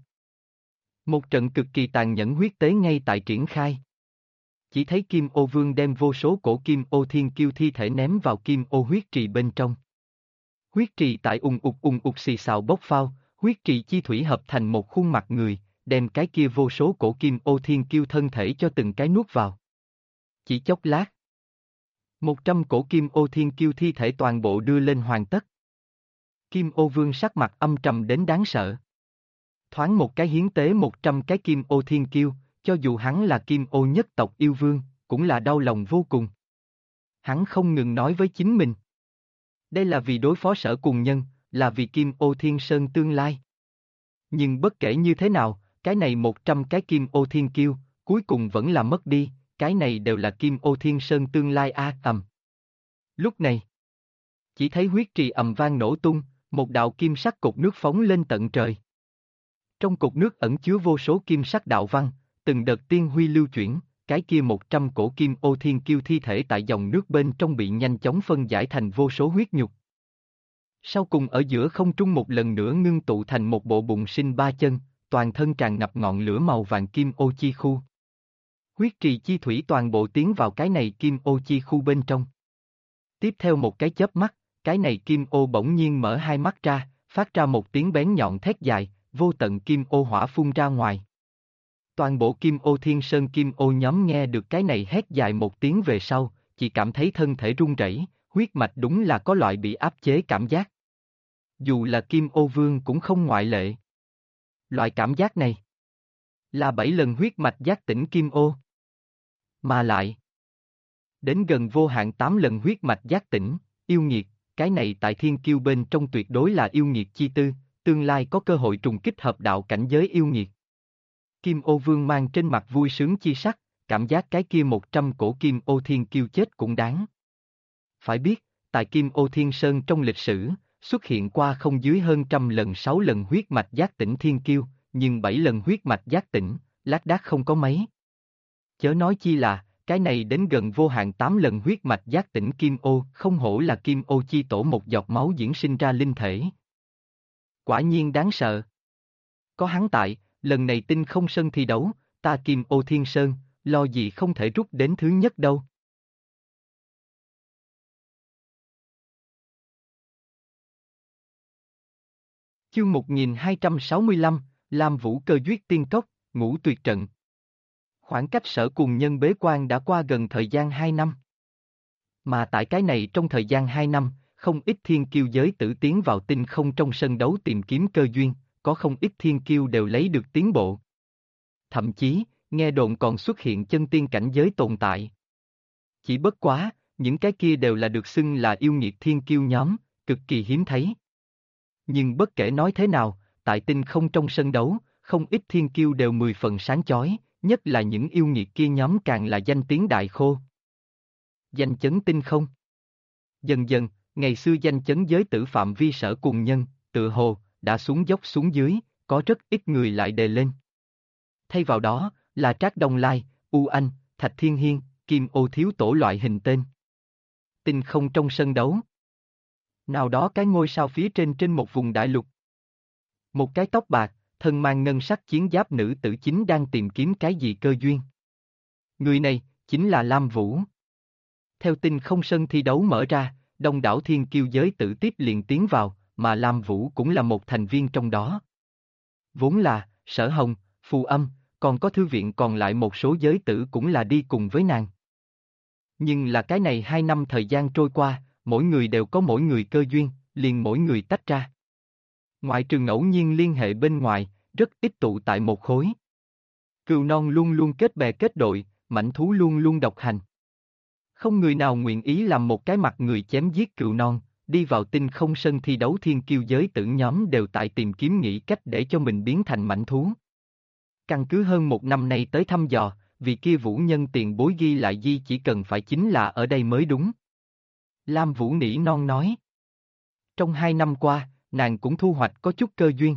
Một trận cực kỳ tàn nhẫn huyết tế ngay tại triển khai. Chỉ thấy Kim Ô Vương đem vô số cổ Kim Ô Thiên Kiêu thi thể ném vào Kim Ô huyết trì bên trong. Huyết trì tại ùng ục xì xào bốc phao, huyết trì chi thủy hợp thành một khuôn mặt người, đem cái kia vô số cổ Kim Ô Thiên Kiêu thân thể cho từng cái nuốt vào. Chỉ chốc lát, 100 cổ Kim Ô Thiên Kiêu thi thể toàn bộ đưa lên hoàn tất. Kim Ô Vương sắc mặt âm trầm đến đáng sợ. Thoáng một cái hiến tế 100 cái Kim Ô Thiên Kiêu, cho dù hắn là Kim Ô nhất tộc yêu vương, cũng là đau lòng vô cùng. Hắn không ngừng nói với chính mình. Đây là vì đối phó Sở Cùng Nhân, là vì Kim Ô Thiên Sơn tương lai. Nhưng bất kể như thế nào, cái này 100 cái Kim Ô Thiên Kiêu, cuối cùng vẫn là mất đi, cái này đều là Kim Ô Thiên Sơn tương lai ầm. Lúc này, chỉ thấy huyết trì ầm vang nổ tung, một đạo kim sắc cột nước phóng lên tận trời. Trong cột nước ẩn chứa vô số kim sắc đạo văn, từng đợt tiên huy lưu chuyển, cái kia 100 cổ Kim Ô Thiên Kiêu thi thể tại dòng nước bên trong bị nhanh chóng phân giải thành vô số huyết nhục. Sau cùng ở giữa không trung một lần nữa ngưng tụ thành một bộ bụng sinh ba chân, toàn thân tràn ngập ngọn lửa màu vàng Kim Ô chi khu. Huyết trì chi thủy toàn bộ tiến vào cái này Kim Ô chi khu bên trong. Tiếp theo một cái chớp mắt, cái này Kim Ô bỗng nhiên mở hai mắt ra, phát ra một tiếng bén nhọn thét dài, vô tận kim ô hỏa phun ra ngoài. Toàn bộ Kim Ô Thiên Sơn Kim Ô nhóm nghe được cái này hét dài một tiếng về sau, chỉ cảm thấy thân thể run rẩy, huyết mạch đúng là có loại bị áp chế cảm giác. Dù là Kim Ô Vương cũng không ngoại lệ. Loại cảm giác này là 7 lần huyết mạch giác tỉnh Kim Ô. Mà lại, đến gần vô hạn 8 lần huyết mạch giác tỉnh, yêu nghiệt, cái này tại thiên kiêu bên trong tuyệt đối là yêu nghiệt chi tư, tương lai có cơ hội trùng kích hợp đạo cảnh giới yêu nghiệt. Kim Ô Vương mang trên mặt vui sướng chi sắc, cảm giác cái kia 100 cổ Kim Ô Thiên Kiêu chết cũng đáng. Phải biết, tại Kim Ô Thiên Sơn trong lịch sử, xuất hiện qua không dưới hơn 100 lần 6 lần huyết mạch giác tỉnh Thiên Kiêu, nhưng 7 lần huyết mạch giác tỉnh, lác đác không có mấy. Chớ nói chi là, cái này đến gần vô hạn 8 lần huyết mạch giác tỉnh Kim Ô, không hổ là Kim Ô chi tổ một giọt máu diễn sinh ra linh thể. Quả nhiên đáng sợ. Có hắn tại, lần này Tinh Không Sơn thi đấu, ta Kim Ô Thiên Sơn, lo gì không thể rút đến thứ nhất đâu. Chương 1265, Lam Vũ Cơ Duyết Tiên Cốc, Ngũ Tuyệt Trận. Khoảng cách Sở Cùng Nhân bế quan đã qua gần thời gian 2 năm. Mà tại cái này trong thời gian 2 năm, không ít thiên kiêu giới tử tiến vào tinh không trong sân đấu tìm kiếm cơ duyên, có không ít thiên kiêu đều lấy được tiến bộ. Thậm chí, nghe đồn còn xuất hiện chân tiên cảnh giới tồn tại. Chỉ bất quá, những cái kia đều là được xưng là yêu nghiệt thiên kiêu nhóm, cực kỳ hiếm thấy. Nhưng bất kể nói thế nào, tại tinh không trong sân đấu, không ít thiên kiêu đều 10 phần sáng chói, nhất là những yêu nghiệt kia nhóm càng là danh tiếng đại khô. Danh chấn tinh không. Dần dần, ngày xưa danh chấn giới tử phạm vi Sở Cùng Nhân, tự hồ, đã xuống dốc xuống dưới, có rất ít người lại đề lên. Thay vào đó, là Trác Đông Lai, U Anh, Thạch Thiên Hiên, Kim Ô Thiếu Tổ loại hình tên. Tinh không trong sân đấu. Nào đó cái ngôi sao phía trên một vùng đại lục. Một cái tóc bạc, thân mang ngân sắc chiến giáp nữ tử chính đang tìm kiếm cái gì cơ duyên. Người này, chính là Lam Vũ. Theo Tinh Không Sân thi đấu mở ra, đông đảo thiên kiêu giới tử tiếp liền tiến vào, mà Lam Vũ cũng là một thành viên trong đó. Vốn là, Sở Hồng, Phù Âm, còn có thư viện còn lại một số giới tử cũng là đi cùng với nàng. Nhưng là cái này 2 năm thời gian trôi qua, mỗi người đều có mỗi người cơ duyên, liền mỗi người tách ra. Ngoại trừ ngẫu nhiên liên hệ bên ngoài, rất ít tụ tại một khối. Cừu non luôn luôn kết bè kết đội, mãnh thú luôn luôn độc hành. Không người nào nguyện ý làm một cái mặt người chém giết cừu non, đi vào Tinh Không Sân thi đấu thiên kiêu giới tử nhóm đều tại tìm kiếm nghĩ cách để cho mình biến thành mãnh thú. Căn cứ hơn 1 năm nay tới thăm dò, vì kia Vũ Nhân tiền bối ghi lại di chỉ cần phải chính là ở đây mới đúng. Lam Vũ nỉ non nói. Trong 2 năm qua, nàng cũng thu hoạch có chút cơ duyên.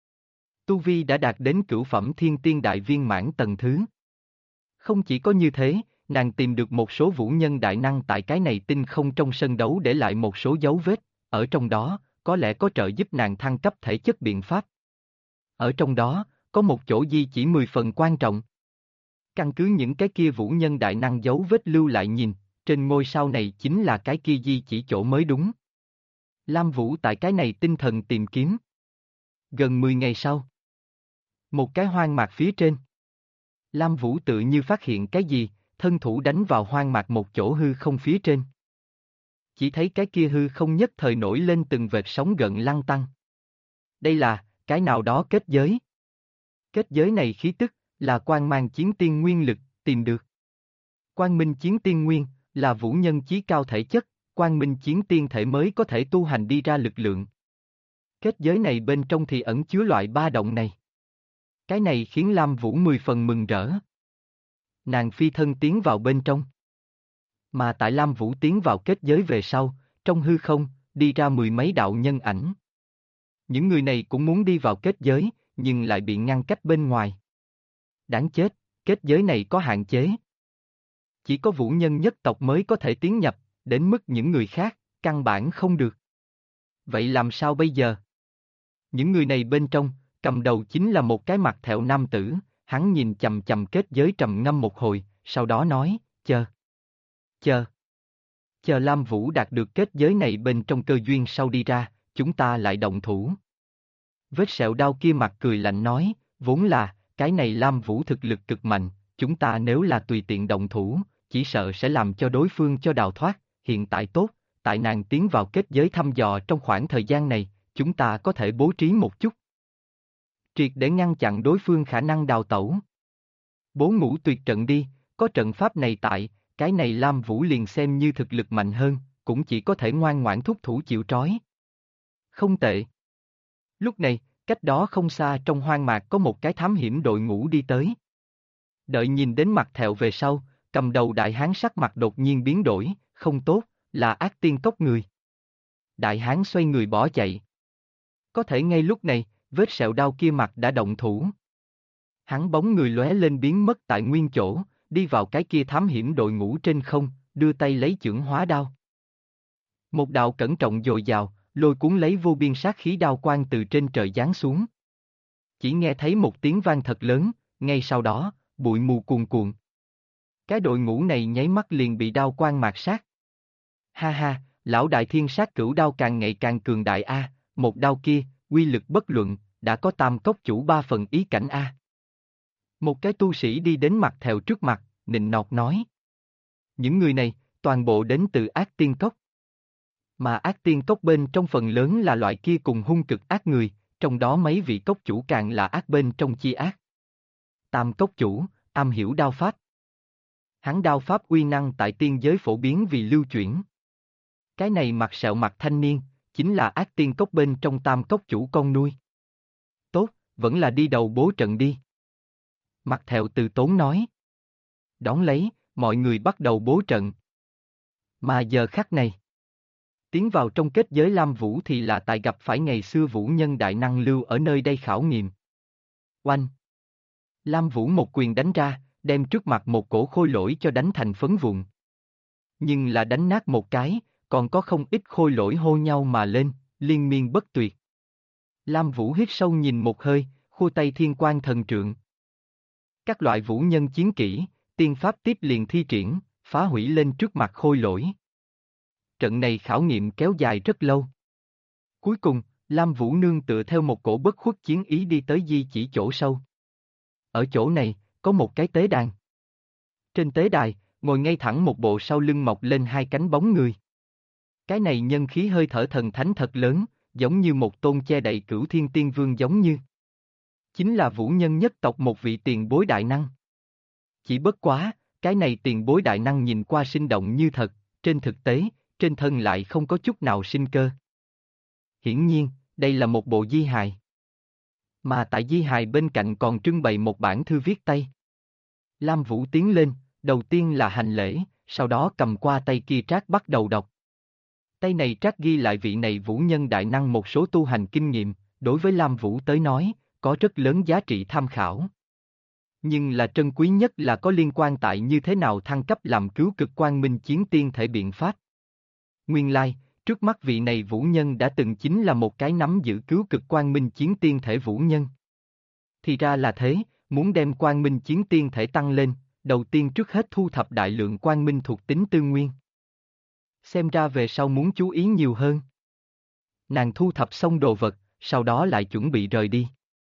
Tu Vi đã đạt đến cửu phẩm thiên tiên đại viên mãn tầng thứ. Không chỉ có như thế, nàng tìm được một số vũ nhân đại năng tại cái này tinh không trong sân đấu để lại một số dấu vết, ở trong đó, có lẽ có trợ giúp nàng thăng cấp thể chất biện pháp. Ở trong đó, có một chỗ di chỉ 10 phần quan trọng. Căn cứ những cái kia vũ nhân đại năng dấu vết lưu lại nhìn, trên ngôi sao này chính là cái kia di chỉ chỗ mới đúng. Lam Vũ tại cái này tinh thần tìm kiếm. Gần 10 ngày sau, một cái hoang mạc phía trên. Lam Vũ tự như phát hiện cái gì, thân thủ đánh vào hoang mạc một chỗ hư không phía trên. Chỉ thấy cái kia hư không nhất thời nổi lên từng vệt sóng gợn lăn tăn. Đây là, cái nào đó kết giới. Kết giới này khí tức, là quang mang chiến tiên nguyên lực, tìm được. Quang minh chiến tiên nguyên, là vũ nhân chí cao thể chất, quang minh chiến tiên thể mới có thể tu hành đi ra lực lượng. Kết giới này bên trong thì ẩn chứa loại ba động này. Cái này khiến Lam Vũ 10 phần mừng rỡ. Nàng phi thân tiến vào bên trong. Mà tại Lam Vũ tiến vào kết giới về sau, trong hư không, đi ra 10 mấy đạo nhân ảnh. Những người này cũng muốn đi vào kết giới, nhưng lại bị ngăn cách bên ngoài. Đáng chết, kết giới này có hạn chế. Chỉ có vũ nhân nhất tộc mới có thể tiến nhập, đến mức những người khác, căn bản không được. Vậy làm sao bây giờ? Những người này bên trong, cầm đầu chính là một cái mặt thẹo nam tử, hắn nhìn chầm chầm kết giới trầm ngâm một hồi, sau đó nói, chờ. Chờ Lam Vũ đạt được kết giới này bên trong cơ duyên sau đi ra, chúng ta lại động thủ. Vết sẹo đau kia mặt cười lạnh nói, vốn là, cái này Lam Vũ thực lực cực mạnh, chúng ta nếu là tùy tiện động thủ, chỉ sợ sẽ làm cho đối phương cho đào thoát, hiện tại tốt, tại nàng tiến vào kết giới thăm dò trong khoảng thời gian này, chúng ta có thể bố trí một chút. Triệt để ngăn chặn đối phương khả năng đào tẩu. Bố ngũ tuyệt trận đi, có trận pháp này tại, cái này Lam Vũ liền xem như thực lực mạnh hơn, cũng chỉ có thể ngoan ngoãn thúc thủ chịu trói. Không tệ. Lúc này, cách đó không xa trong hoang mạc có một cái thám hiểm đội ngũ đi tới. Đợi nhìn đến mặt Thẹo về sau, cầm đầu đại hán sắc mặt đột nhiên biến đổi, không tốt, là ác tiên cốc người. Đại hán xoay người bỏ chạy. Có thể ngay lúc này, vết sẹo đau kia mặt đã động thủ. Hắn bóng người lóe lên biến mất tại nguyên chỗ, đi vào cái kia thám hiểm đội ngũ trên không, đưa tay lấy chưởng hóa đao. Một đạo cẩn trọng dồi dào, lôi cuốn lấy vô biên sát khí đao quang từ trên trời giáng xuống. Chỉ nghe thấy một tiếng vang thật lớn, ngay sau đó, bụi mù cuồn cuộn. Cái đội ngũ này nháy mắt liền bị đao quang mạt sát. Ha ha, lão đại thiên sát cửu đao càng ngày càng cường đại a, một đao kia, uy lực bất luận, đã có tam cốc chủ 3 phần ý cảnh a. Một cái tu sĩ đi đến mặt Thẹo trước mặt, nịnh nọt nói. Những người này, toàn bộ đến từ ác tiên cốc. Mà ác tiên cốc bên trong phần lớn là loại kia cùng hung cực ác người, trong đó mấy vị cốc chủ càng là ác bên trong chi ác. Tam cốc chủ, am hiểu đao pháp. Hắn đao pháp uy năng tại tiên giới phổ biến vì lưu chuyển. Cái này mặt sẹo mặt thanh niên, chính là ác tiên cốc bên trong tam cốc chủ con nuôi. Tốt, vẫn là đi đầu bố trận đi. Mặt Thẹo từ tốn nói. Đón lấy, mọi người bắt đầu bố trận. Mà giờ khắc này, tiến vào trong kết giới Lam Vũ thì là tại gặp phải ngày xưa vũ nhân đại năng lưu ở nơi đây khảo nghiệm. Oanh! Lam Vũ một quyền đánh ra, đem trước mặt một cổ khôi lỗi cho đánh thành phấn vụn. Nhưng là đánh nát một cái, còn có không ít khôi lỗi hô nhau mà lên, liên miên bất tuyệt. Lam Vũ hít sâu nhìn một hơi, khua tay thiên quang thần trượng. Các loại vũ nhân chiến kỹ, tiên pháp tiếp liền thi triển, phá hủy lên trước mặt khôi lỗi. Trận này khảo nghiệm kéo dài rất lâu. Cuối cùng, Lam Vũ nương tựa theo một cổ bất khuất chiến ý đi tới di chỉ chỗ sâu. Ở chỗ này, có một cái tế đàn. Trên tế đài, ngồi ngay thẳng một bộ sau lưng mọc lên 2 cánh bóng người. Cái này nhân khí hơi thở thần thánh thật lớn, giống như một tôn che đậy cửu thiên tiên vương giống như. Chính là vũ nhân nhất tộc một vị tiền bối đại năng. Chỉ bất quá, cái này tiền bối đại năng nhìn qua sinh động như thật, trên thực tế, trên thân lại không có chút nào sinh cơ. Hiển nhiên, đây là một bộ di hài. Mà tại di hài bên cạnh còn trưng bày một bản thư viết tay. Lam Vũ tiến lên, đầu tiên là hành lễ, sau đó cầm qua tay kia trác bắt đầu đọc. Tay này trác ghi lại vị này vũ nhân đại năng một số tu hành kinh nghiệm, đối với Lam Vũ tới nói, có rất lớn giá trị tham khảo. Nhưng là trân quý nhất là có liên quan tại như thế nào thăng cấp làm cứu cực quang minh chiến tiên thể biện pháp. Nguyên lai, trước mắt vị này vũ nhân đã từng chính là một cái nắm giữ cứu cực quang minh chiến tiên thể vũ nhân. Thì ra là thế, muốn đem quang minh chiến tiên thể tăng lên, đầu tiên trước hết thu thập đại lượng quang minh thuộc tính tư nguyên. Xem ra về sau muốn chú ý nhiều hơn. Nàng thu thập xong đồ vật, sau đó lại chuẩn bị rời đi.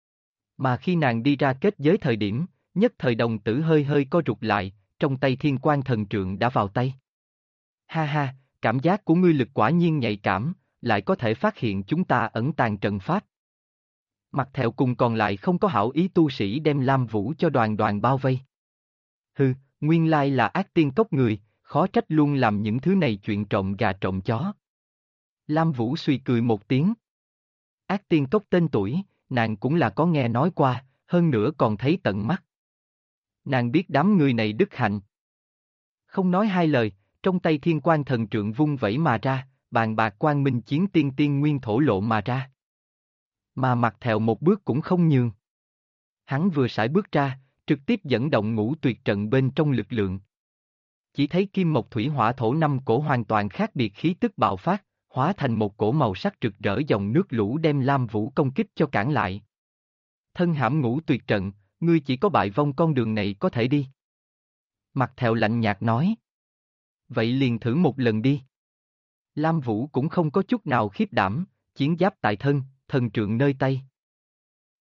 Mà khi nàng đi ra kết giới thời điểm, nhất thời đồng tử hơi hơi co rụt lại, trong tay thiên quang thần trượng đã vào tay. Ha ha, cảm giác của ngươi lực quả nhiên nhạy cảm, lại có thể phát hiện chúng ta ẩn tàng trận pháp. Mặt Thẹo cùng còn lại không có hảo ý tu sĩ đem Lam Vũ cho đoàn đoàn bao vây. Hừ, nguyên lai là ác tiên cốc người, khó trách luôn làm những thứ này chuyện trộm gà trộm chó. Lam Vũ suy cười một tiếng. Ác tiên cốc tên tuổi, nàng cũng là có nghe nói qua, hơn nữa còn thấy tận mắt. Nàng biết đám người này đức hạnh. Không nói hai lời, trong tay thiên quang thần trượng vung vẩy mà ra, bàn bạc quang minh chiến tiên tiên nguyên thổ lộ mà ra. Mà Mặt Thẹo một bước cũng không nhường. Hắn vừa sải bước ra, trực tiếp dẫn động ngũ tuyệt trận bên trong lực lượng. Chỉ thấy kim mộc thủy hỏa thổ 5 cổ hoàn toàn khác biệt khí tức bạo phát, hóa thành một cổ màu sắc rực rỡ dòng nước lũ đem Lam Vũ công kích cho cản lại. Thân hãm ngũ tuyệt trận, ngươi chỉ có bại vong con đường này có thể đi. Mặt Thẹo lạnh nhạt nói. Vậy liền thử một lần đi. Lam Vũ cũng không có chút nào khiếp đảm, chiến giáp tại thân, thần trượng nơi tay.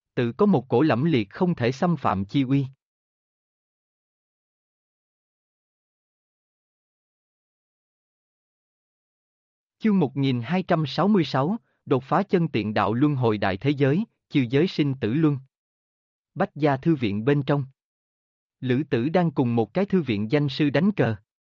Tự có một cổ lẫm liệt không thể xâm phạm chi uy. Chương 1266, đột phá chân tiện đạo luân hồi đại thế giới, chiêu giới sinh tử luân. Bách gia thư viện bên trong. Lữ Tử đang cùng một cái thư viện danh sư đánh cờ.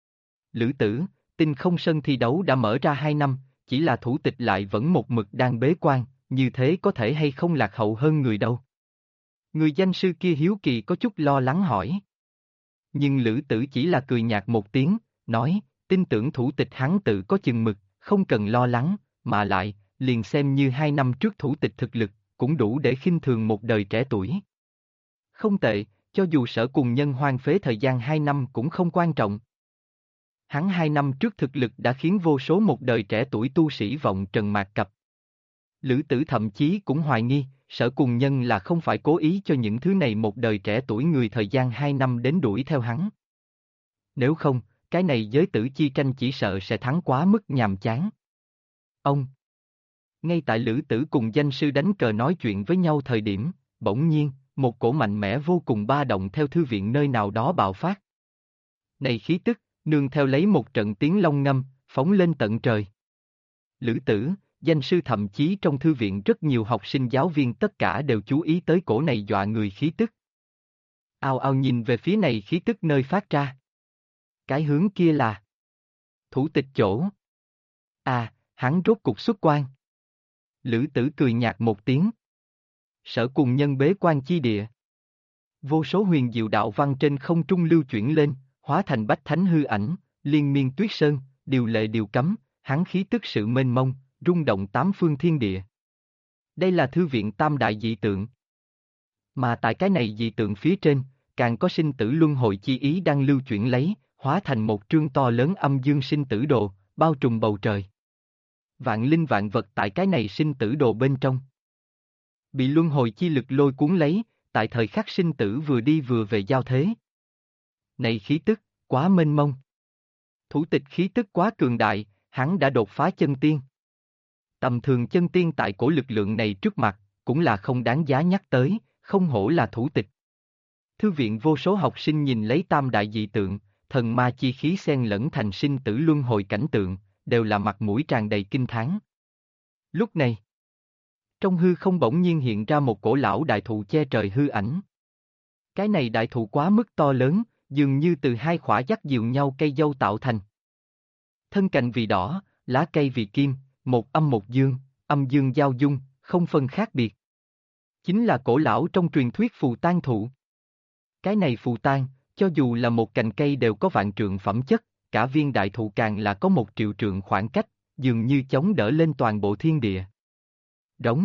Lữ Tử, Tinh Không Sân thi đấu đã mở ra 2 năm, chỉ là thủ tịch lại vẫn một mực đang bế quan, như thế có thể hay không lạc hậu hơn người đâu. Người danh sư kia hiếu kỳ có chút lo lắng hỏi. Nhưng Lữ Tử chỉ là cười nhạt một tiếng, nói, tin tưởng thủ tịch hắn tự có chừng mực, không cần lo lắng, mà lại, liền xem như 2 năm trước thủ tịch thực lực, cũng đủ để khinh thường một đời trẻ tuổi. Không tệ, cho dù Sở Cùng Nhân hoang phế thời gian 2 năm cũng không quan trọng. Hắn 2 năm trước thực lực đã khiến vô số một đời trẻ tuổi tu sĩ vọng trần mạt cập. Lữ Tử thậm chí cũng hoài nghi, Sở Cùng Nhân là không phải cố ý cho những thứ này một đời trẻ tuổi người thời gian 2 năm đến đuổi theo hắn. Nếu không, cái này giới tử chi tranh chỉ sợ sẽ thắng quá mức nhàm chán. Ông! Ngay tại Lữ Tử cùng danh sư đánh cờ nói chuyện với nhau thời điểm, bỗng nhiên, một cổ mạnh mẽ vô cùng ba động theo thư viện nơi nào đó bạo phát. Này khí tức, nương theo lấy một trận tiếng long ngâm, phóng lên tận trời. Lữ Tử, danh sư thậm chí trong thư viện rất nhiều học sinh giáo viên tất cả đều chú ý tới cổ này dọa người khí tức. Ao ao nhìn về phía này khí tức nơi phát ra. Cái hướng kia là thủ tịch chỗ. À, hắn rốt cục xuất quan. Lữ Tử cười nhạt một tiếng. Sở Cùng Nhân bế quan chi địa. Vô số huyền diệu đạo văn trên không trung lưu chuyển lên, hóa thành bách thánh hư ảnh, liên miên tuyết sơn, điều lệ điều cấm, hắn khí tức sự mênh mông, rung động tám phương thiên địa. Đây là thư viện tam đại dị tượng. Mà tại cái này dị tượng phía trên, càng có sinh tử luân hồi chi ý đang lưu chuyển lấy, hóa thành một trương to lớn âm dương sinh tử đồ, bao trùm bầu trời. Vạn linh vạn vật tại cái này sinh tử đồ bên trong. Bị luân hồi chi lực lôi cuốn lấy, tại thời khắc sinh tử vừa đi vừa về giao thế. Này khí tức, quá mênh mông. Thủ tịch khí tức quá cường đại, hắn đã đột phá chân tiên. Tầm thường chân tiên tại cổ lực lượng này trước mặt, cũng là không đáng giá nhắc tới, không hổ là thủ tịch. Thư viện vô số học sinh nhìn lấy tam đại dị tượng, thần ma chi khí xen lẫn thành sinh tử luân hồi cảnh tượng, đều là mặt mũi tràn đầy kinh thán. Lúc này, trong hư không bỗng nhiên hiện ra một cổ lão đại thụ che trời hư ảnh. Cái này đại thụ quá mức to lớn, dường như từ hai khỏa dắt dìu nhau cây dâu tạo thành. Thân cành vì đỏ, lá cây vì kim, một âm một dương, âm dương giao dung, không phân khác biệt. Chính là cổ lão trong truyền thuyết phù tang thụ. Cái này phù tang, cho dù là một cành cây đều có vạn trượng phẩm chất, cả viên đại thụ càng là có 1 triệu trượng khoảng cách, dường như chống đỡ lên toàn bộ thiên địa. Đống.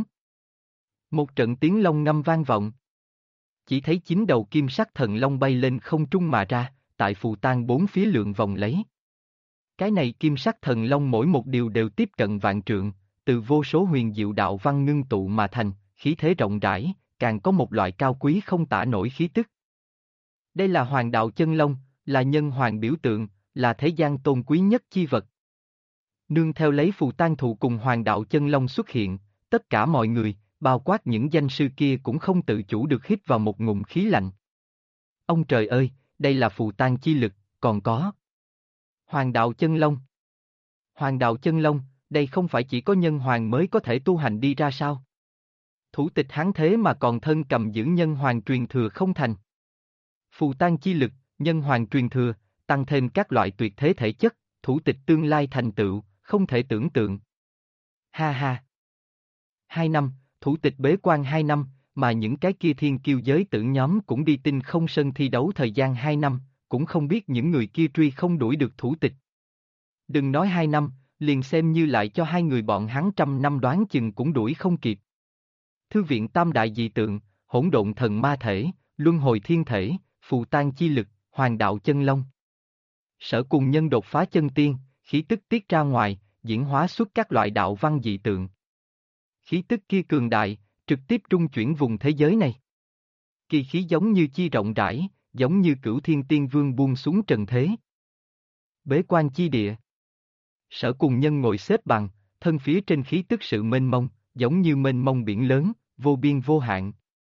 Một trận tiếng long ngâm vang vọng. Chỉ thấy 9 đầu kim sắc thần long bay lên không trung mà ra, tại phù tang 4 phía lượn vòng lấy. Cái này kim sắc thần long mỗi một điều đều tiếp cận vạn trượng, từ vô số huyền diệu đạo văn ngưng tụ mà thành, khí thế rộng rãi, càng có một loại cao quý không tả nổi khí tức. Đây là hoàng đạo chân long, là nhân hoàng biểu tượng, là thế gian tôn quý nhất chi vật. Nương theo lấy phù tang thụ cùng hoàng đạo chân long xuất hiện, tất cả mọi người, bao quát những danh sư kia cũng không tự chủ được hít vào một ngụm khí lạnh. Ông trời ơi, đây là phù tang chi lực, còn có hoàng đạo chân long. Hoàng đạo chân long, đây không phải chỉ có nhân hoàng mới có thể tu hành đi ra sao? Thủ tịch hắn thế mà còn thân cầm giữ nhân hoàng truyền thừa không thành. Phù tang chi lực, nhân hoàng truyền thừa, tăng thêm các loại tuyệt thế thể chất, thủ tịch tương lai thành tựu, không thể tưởng tượng. Ha ha! 2 năm, thủ tịch bế quan 2 năm, mà những cái kia thiên kiêu giới tử nhóm cũng đi Tinh Không Sân thi đấu thời gian 2 năm, cũng không biết những người kia truy không đuổi được thủ tịch. Đừng nói 2 năm, liền xem như lại cho hai người bọn hắn 100 năm đoán chừng cũng đuổi không kịp. Thư viện tam đại dị tượng, hỗn độn thần ma thể, luân hồi thiên thể, phù tang chi lực, hoàng đạo chân long. Sở Cùng Nhân đột phá chân tiên, khí tức tiết ra ngoài, diễn hóa xuất các loại đạo văn dị tượng. Khí tức kia cường đại, trực tiếp trung chuyển vùng thế giới này. Kỳ khí giống như chi rộng rãi, giống như Cửu Thiên Tiên Vương buông xuống trần thế. Bế quan chi địa. Sở Cùng Nhân ngồi xếp bằng, thân phía trên khí tức sự mênh mông, giống như mênh mông biển lớn, vô biên vô hạn.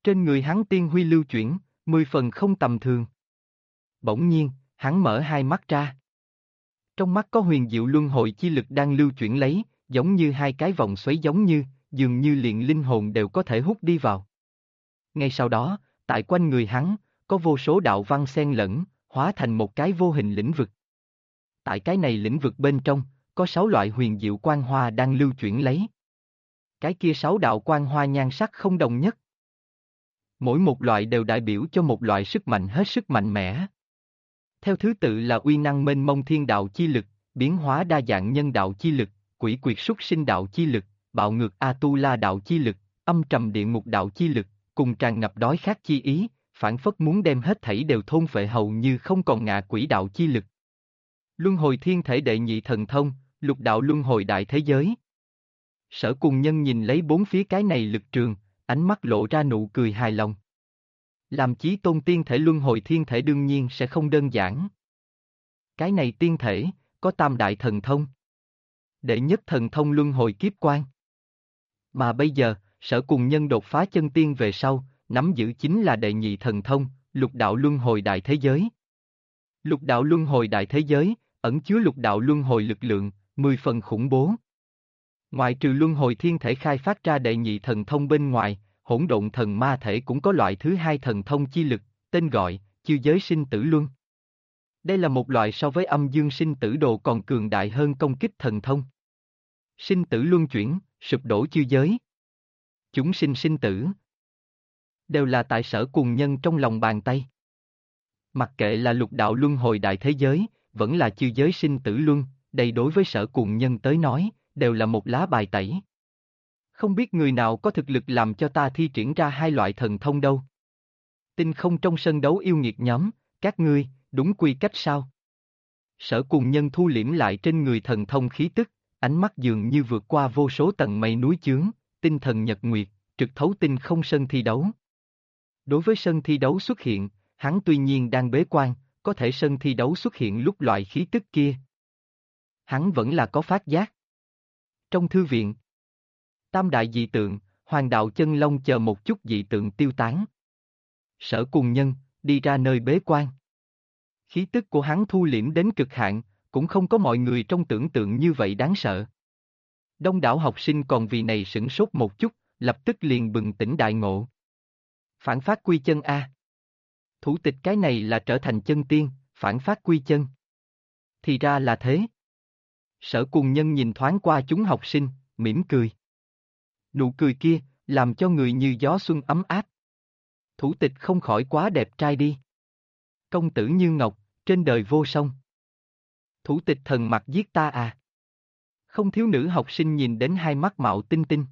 Trên người hắn tiên huy lưu chuyển, 10 phần không tầm thường. Bỗng nhiên, hắn mở hai mắt ra. Trong mắt có huyền diệu luân hồi chi lực đang lưu chuyển lấy, giống như hai cái vòng xoáy dường như liền linh hồn đều có thể hút đi vào. Ngay sau đó, tại quanh người hắn, có vô số đạo văn xen lẫn, hóa thành một cái vô hình lĩnh vực. Tại cái này lĩnh vực bên trong, có 6 loại huyền diệu quang hoa đang lưu chuyển lấy. Cái kia 6 đạo quang hoa nhan sắc không đồng nhất. Mỗi một loại đều đại biểu cho một loại sức mạnh hết sức mạnh mẽ. Theo thứ tự là uy năng mênh mông thiên đạo chi lực, biến hóa đa dạng nhân đạo chi lực, quỷ quyệt súc sinh đạo chi lực, bạo ngược Atula đạo chi lực, âm trầm địa ngục đạo chi lực, cùng tràn ngập đói khát chi ý, phản phất muốn đem hết thảy đều thôn phệ hầu như không còn ngạ quỷ đạo chi lực. Luân hồi thiên thể đệ nhị thần thông, lục đạo luân hồi đại thế giới. Sở Cùng Nhân nhìn lấy bốn phía cái này lực trường, ánh mắt lộ ra nụ cười hài lòng. Làm chí tôn tiên thể luân hồi thiên thể đương nhiên sẽ không đơn giản. Cái này tiên thể, có tam đại thần thông. Đệ nhất thần thông luân hồi kiếp quan. Mà bây giờ, Sở Cùng Nhân đột phá chân tiên về sau, nắm giữ chính là đệ nhị thần thông, lục đạo luân hồi đại thế giới. Lục đạo luân hồi đại thế giới, ẩn chứa lục đạo luân hồi lực lượng, 10 phần khủng bố. Ngoại trừ luân hồi thiên thể khai phát ra đệ nhị thần thông bên ngoài, hỗn độn thần ma thể cũng có loại thứ hai thần thông chi lực, tên gọi, chư giới sinh tử luân. Đây là một loại so với âm dương sinh tử đồ còn cường đại hơn công kích thần thông. Sinh tử luân chuyển, sụp đổ chư giới. Chúng sinh sinh tử. Đều là tại Sở Cùng Nhân trong lòng bàn tay. Mặc kệ là lục đạo luân hồi đại thế giới, vẫn là chư giới sinh tử luân, đây đối với Sở Cùng Nhân tới nói, đều là một lá bài tẩy. Không biết người nào có thực lực làm cho ta thi triển ra hai loại thần thông đâu. Tinh không trong sân đấu yêu nghiệt nhóm, các ngươi, đúng quy cách sao? Sở Cùng Nhân thu liễm lại trên người thần thông khí tức, ánh mắt dường như vượt qua vô số tầng mây núi chướng, tinh thần nhật nguyệt, trực thấu tinh không sân thi đấu. Đối với sân thi đấu xuất hiện, hắn tuy nhiên đang bế quan, có thể sân thi đấu xuất hiện lúc loại khí tức kia. Hắn vẫn là có phát giác. Trong thư viện, tam đại dị tượng, hoàng đạo chân long chờ một chút dị tượng tiêu tán. Sở Cùng Nhân, đi ra nơi bế quan. Khí tức của hắn thu liễm đến cực hạn, cũng không có mọi người trong tưởng tượng như vậy đáng sợ. Đông đảo học sinh còn vì này sửng sốt một chút, lập tức liền bừng tỉnh đại ngộ. Phản phát quy chân A. Thủ tịch cái này là trở thành chân tiên, phản phát quy chân. Thì ra là thế. Sở Cùng Nhân nhìn thoáng qua chúng học sinh, mỉm cười. Nụ cười kia, làm cho người như gió xuân ấm áp. Thủ tịch không khỏi quá đẹp trai đi. Công tử như ngọc, trên đời vô song. Thủ tịch thần mặt giết ta à. Không thiếu nữ học sinh nhìn đến hai mắt mạo tinh tinh.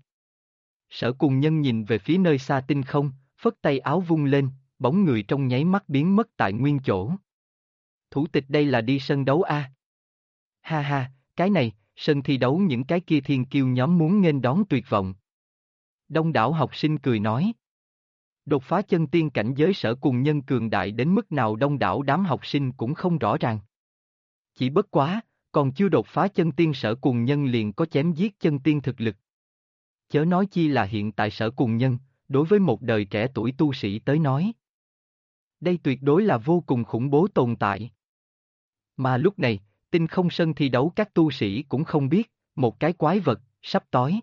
Sở Cùng Nhân nhìn về phía nơi xa tinh không, phất tay áo vung lên, bóng người trong nháy mắt biến mất tại nguyên chỗ. Thủ tịch đây là đi sân đấu a? Ha ha, cái này, sân thi đấu những cái kia thiên kiêu nhóm muốn nghênh đón tuyệt vọng. Đông đảo học sinh cười nói. Đột phá chân tiên cảnh giới Sở Cùng Nhân cường đại đến mức nào đông đảo đám học sinh cũng không rõ ràng. Chỉ bất quá, còn chưa đột phá chân tiên Sở Cùng Nhân liền có chém giết chân tiên thực lực. Chớ nói chi là hiện tại Sở Cùng Nhân, đối với một đời trẻ tuổi tu sĩ tới nói. Đây tuyệt đối là vô cùng khủng bố tồn tại. Mà lúc này, tinh không sân thi đấu các tu sĩ cũng không biết, một cái quái vật, sắp tối.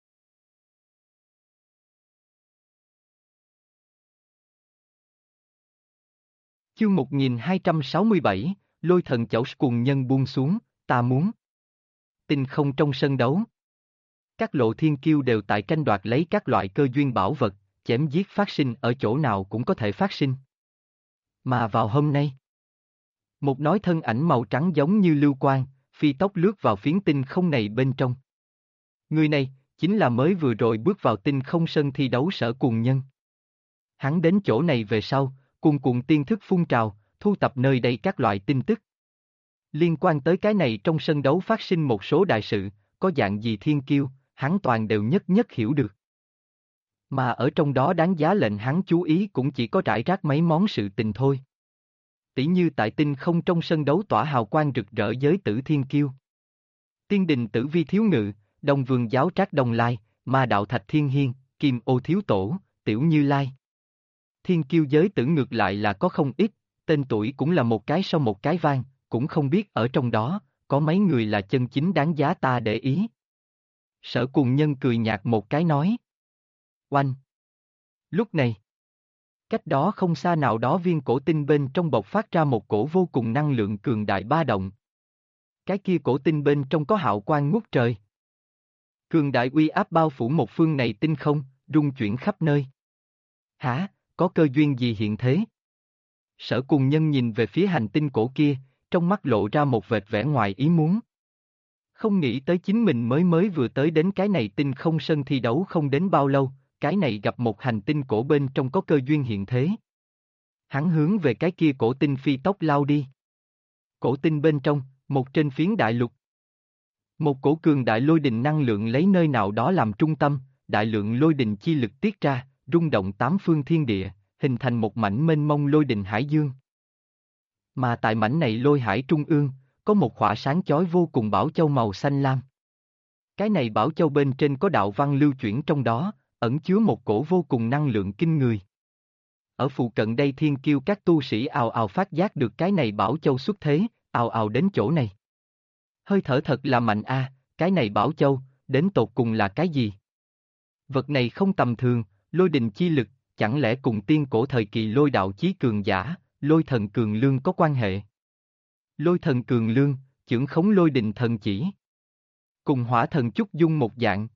Chương 1267, Lôi Thần Chẩu Cùng Nhân buông xuống, ta muốn. Tinh không trong sân đấu. Các lộ thiên kiêu đều tại tranh đoạt lấy các loại cơ duyên bảo vật, chém giết phát sinh ở chỗ nào cũng có thể phát sinh. Mà vào hôm nay, một nói thân ảnh màu trắng giống như lưu quang, phi tốc lướt vào phiến tinh không này bên trong. Người này, chính là mới vừa rồi bước vào tinh không sân thi đấu Sở Cùng Nhân. Hắn đến chỗ này về sau, cuồn cuộn tiên thức phun trào, thu tập nơi đây các loại tin tức. Liên quan tới cái này trong sân đấu phát sinh một số đại sự, có dạng gì thiên kiêu, hắn toàn đều nhất nhất hiểu được. Mà ở trong đó đáng giá lệnh hắn chú ý cũng chỉ có rải rác mấy món sự tình thôi. Tỉ như tại tinh không trong sân đấu tỏa hào quang rực rỡ giới tử thiên kiêu. Tiên đình Tử Vi Thiếu Ngự, Đông Vương Giáo Trác Đông Lai, Ma Đạo Thạch Thiên Hiên, Kim Ô Thiếu Tổ, Tiểu Như Lai. Thiên kiêu giới tử ngược lại là có không ít, tên tuổi cũng là một cái sau một cái vang, cũng không biết ở trong đó, có mấy người là chân chính đáng giá ta để ý. Sở Cùng Nhân cười nhạt một cái nói. Oanh! Lúc này, cách đó không xa nào đó viên cổ tinh bên trong bộc phát ra một cổ vô cùng năng lượng cường đại ba động. Cái kia cổ tinh bên trong có hào quang ngút trời. Cường đại uy áp bao phủ một phương này tinh không, rung chuyển khắp nơi. Hả, có cơ duyên gì hiện thế? Sở Cùng Nhân nhìn về phía hành tinh cổ kia, trong mắt lộ ra một vệt vẻ ngoài ý muốn. Không nghĩ tới chính mình mới mới vừa tới đến cái này tinh không sân thi đấu không đến bao lâu, cái này gặp một hành tinh cổ bên trong có cơ duyên hiện thế. Hắn hướng về cái kia cổ tinh phi tốc lao đi. Cổ tinh bên trong, một trên phiến đại lục. Một cổ cường đại lôi đình năng lượng lấy nơi nào đó làm trung tâm, đại lượng lôi đình chi lực tiết ra, rung động tám phương thiên địa, hình thành một mảnh mênh mông lôi đình hải dương. Mà tại mảnh này lôi hải trung ương, có một khỏa sáng chói vô cùng bảo châu màu xanh lam. Cái này bảo châu bên trên có đạo văn lưu chuyển trong đó, ẩn chứa một cổ vô cùng năng lượng kinh người. Ở phụ cận đây thiên kiêu các tu sĩ ào ào phát giác được cái này bảo châu xuất thế, ào ào đến chỗ này. Hơi thở thật là mạnh a, cái này bảo châu, đến tột cùng là cái gì? Vật này không tầm thường, lôi đình chi lực, chẳng lẽ cùng tiên cổ thời kỳ lôi đạo chí cường giả, lôi thần cường lương có quan hệ? Lôi thần cường lương, chưởng khống lôi đình thần chỉ. Cùng hỏa thần Chúc Dung một dạng.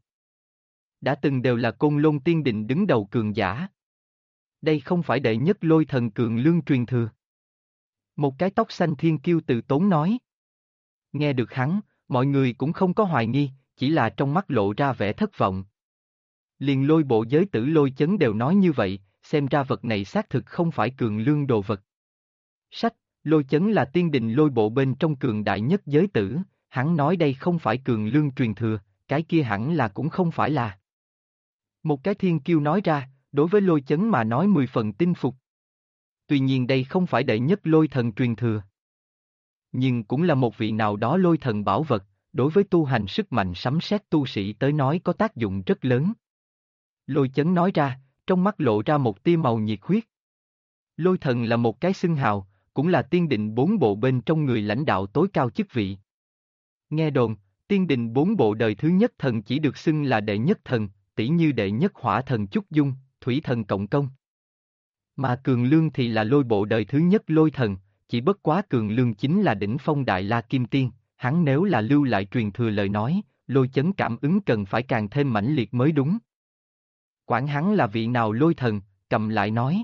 Đã từng đều là Côn Lôn Tiên Định đứng đầu cường giả. Đây không phải đệ nhất lôi thần cường lương truyền thừa. Một cái tóc xanh thiên kiêu tự tốn nói. Nghe được hắn, mọi người cũng không có hoài nghi, chỉ là trong mắt lộ ra vẻ thất vọng. Liền lôi bộ giới tử lôi chấn đều nói như vậy, xem ra vật này xác thực không phải cường lương đồ vật. Sách, lôi chấn là tiên định lôi bộ bên trong cường đại nhất giới tử, hắn nói đây không phải cường lương truyền thừa, cái kia hẳn là cũng không phải là. Một cái thiên kiêu nói ra, đối với lôi chấn mà nói 10 phần tin phục. Tuy nhiên đây không phải đệ nhất lôi thần truyền thừa. Nhưng cũng là một vị nào đó lôi thần bảo vật, đối với tu hành sức mạnh sấm sét tu sĩ tới nói có tác dụng rất lớn. Lôi chấn nói ra, trong mắt lộ ra một tia màu nhiệt huyết. Lôi thần là một cái xưng hào, cũng là tiên định 4 bộ bên trong người lãnh đạo tối cao chức vị. Nghe đồn, tiên định 4 bộ đời thứ nhất thần chỉ được xưng là đệ nhất thần, tỷ như đệ nhất hỏa thần Chúc Dung, thủy thần Cộng Công. Mà Cường Lương thì là lôi bộ đời thứ nhất lôi thần, chỉ bất quá Cường Lương chính là đỉnh phong đại la kim tiên, hắn nếu là lưu lại truyền thừa lời nói, lôi chấn cảm ứng cần phải càng thêm mãnh liệt mới đúng. Quản hắn là vị nào lôi thần, cầm lại nói.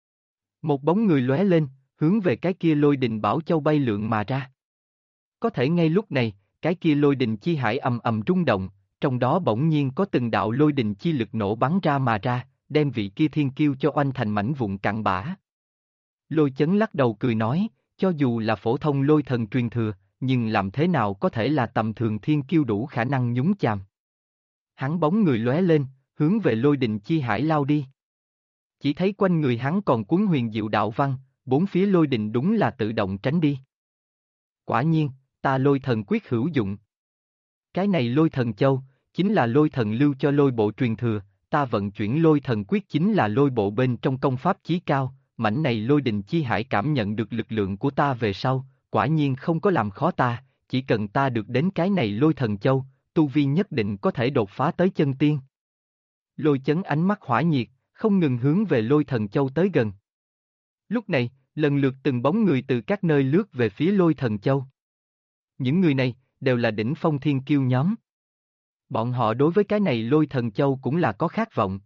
Một bóng người lóe lên, hướng về cái kia lôi đình bảo châu bay lượn mà ra. Có thể ngay lúc này, cái kia lôi đình chi hải ầm ầm rung động, trong đó bỗng nhiên có từng đạo lôi đình chi lực nổ bắn ra mà ra, đem vị kia thiên kiêu cho oanh thành mảnh vụn cặn bã. Lôi chấn lắc đầu cười nói, cho dù là phổ thông lôi thần truyền thừa, nhưng làm thế nào có thể là tầm thường thiên kiêu đủ khả năng nhúng chàm. Hắn bóng người lóe lên, hướng về lôi đình chi hải lao đi. Chỉ thấy quanh người hắn còn cuốn huyền diệu đạo văn, bốn phía lôi đình đúng là tự động tránh đi. Quả nhiên, ta lôi thần quyết hữu dụng. Cái này lôi thần châu, chính là lôi thần lưu cho lôi bộ truyền thừa, ta vận chuyển lôi thần quyết chính là lôi bộ bên trong công pháp chí cao, mảnh này lôi đình chi hải cảm nhận được lực lượng của ta về sau, quả nhiên không có làm khó ta, chỉ cần ta được đến cái này lôi thần châu, tu vi nhất định có thể đột phá tới chân tiên. Lôi chấn ánh mắt hỏa nhiệt, không ngừng hướng về lôi thần châu tới gần. Lúc này, lần lượt từng bóng người từ các nơi lướt về phía lôi thần châu. Những người này, đều là đỉnh phong thiên kiêu nhóm. Bọn họ đối với cái này lôi thần châu cũng là có khát vọng.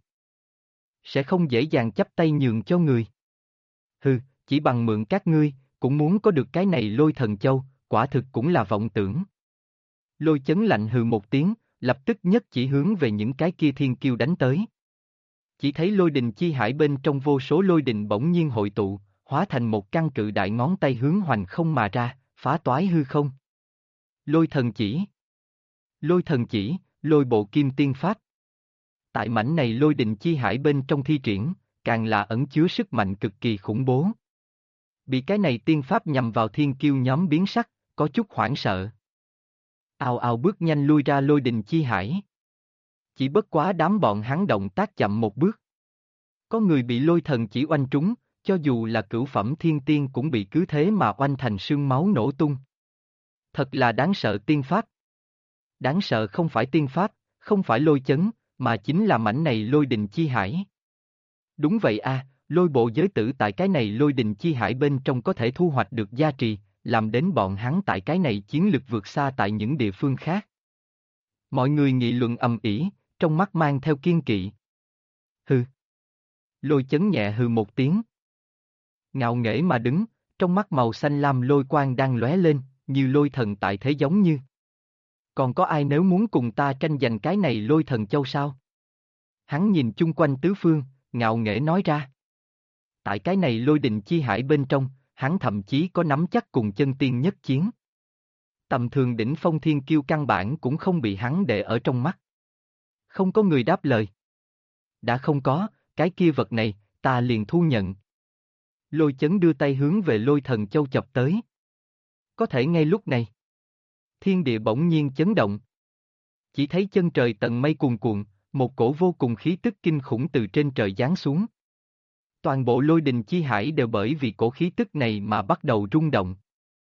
Sẽ không dễ dàng chắp tay nhường cho người. Hừ, chỉ bằng mượn các ngươi, cũng muốn có được cái này lôi thần châu, quả thực cũng là vọng tưởng. Lôi chấn lạnh hừ một tiếng, lập tức nhất chỉ hướng về những cái kia thiên kiêu đánh tới. Chỉ thấy lôi đình chi hải bên trong vô số lôi đình bỗng nhiên hội tụ, hóa thành một căn cự đại ngón tay hướng hoành không mà ra, phá toái hư không. Lôi thần chỉ. Lôi thần chỉ, lôi bộ kim tiên pháp. Tại mảnh này lôi đình chi hải bên trong thi triển, càng là ẩn chứa sức mạnh cực kỳ khủng bố. Bị cái này tiên pháp nhằm vào thiên kiêu nhóm biến sắc, có chút hoảng sợ. Ào ào bước nhanh lui ra lôi đình chi hải. Chỉ bất quá đám bọn hắn động tác chậm một bước. Có người bị lôi thần chỉ oanh trúng, cho dù là cửu phẩm thiên tiên cũng bị cứ thế mà oanh thành sương máu nổ tung. Thật là đáng sợ tiên pháp. Đáng sợ không phải tiên pháp, không phải lôi chấn, mà chính là mảnh này lôi đình chi hải. Đúng vậy a, lôi bộ giới tử tại cái này lôi đình chi hải bên trong có thể thu hoạch được gia trì, làm đến bọn hắn tại cái này chiến lực vượt xa tại những địa phương khác. Mọi người nghị luận ầm ĩ, trong mắt mang theo kiên kỵ. Hừ. Lôi chấn nhẹ hừ một tiếng. Ngạo nghễ mà đứng, trong mắt màu xanh lam lôi quang đang lóe lên, như lôi thần tại thế giống như. Còn có ai nếu muốn cùng ta tranh giành cái này lôi thần châu sao? Hắn nhìn chung quanh tứ phương, ngạo nghễ nói ra. Tại cái này lôi đình chi hải bên trong, hắn thậm chí có nắm chắc cùng chân tiên nhất chiến. Tầm thường đỉnh phong thiên kiêu căn bản cũng không bị hắn để ở trong mắt. Không có người đáp lời. Đã không có, cái kia vật này, ta liền thu nhận. Lôi chấn đưa tay hướng về lôi thần châu chập tới. Có thể ngay lúc này, thiên địa bỗng nhiên chấn động. Chỉ thấy chân trời tận mây cuồn cuộn, một cổ vô cùng khí tức kinh khủng từ trên trời giáng xuống. Toàn bộ lôi đình chi hải đều bởi vì cổ khí tức này mà bắt đầu rung động.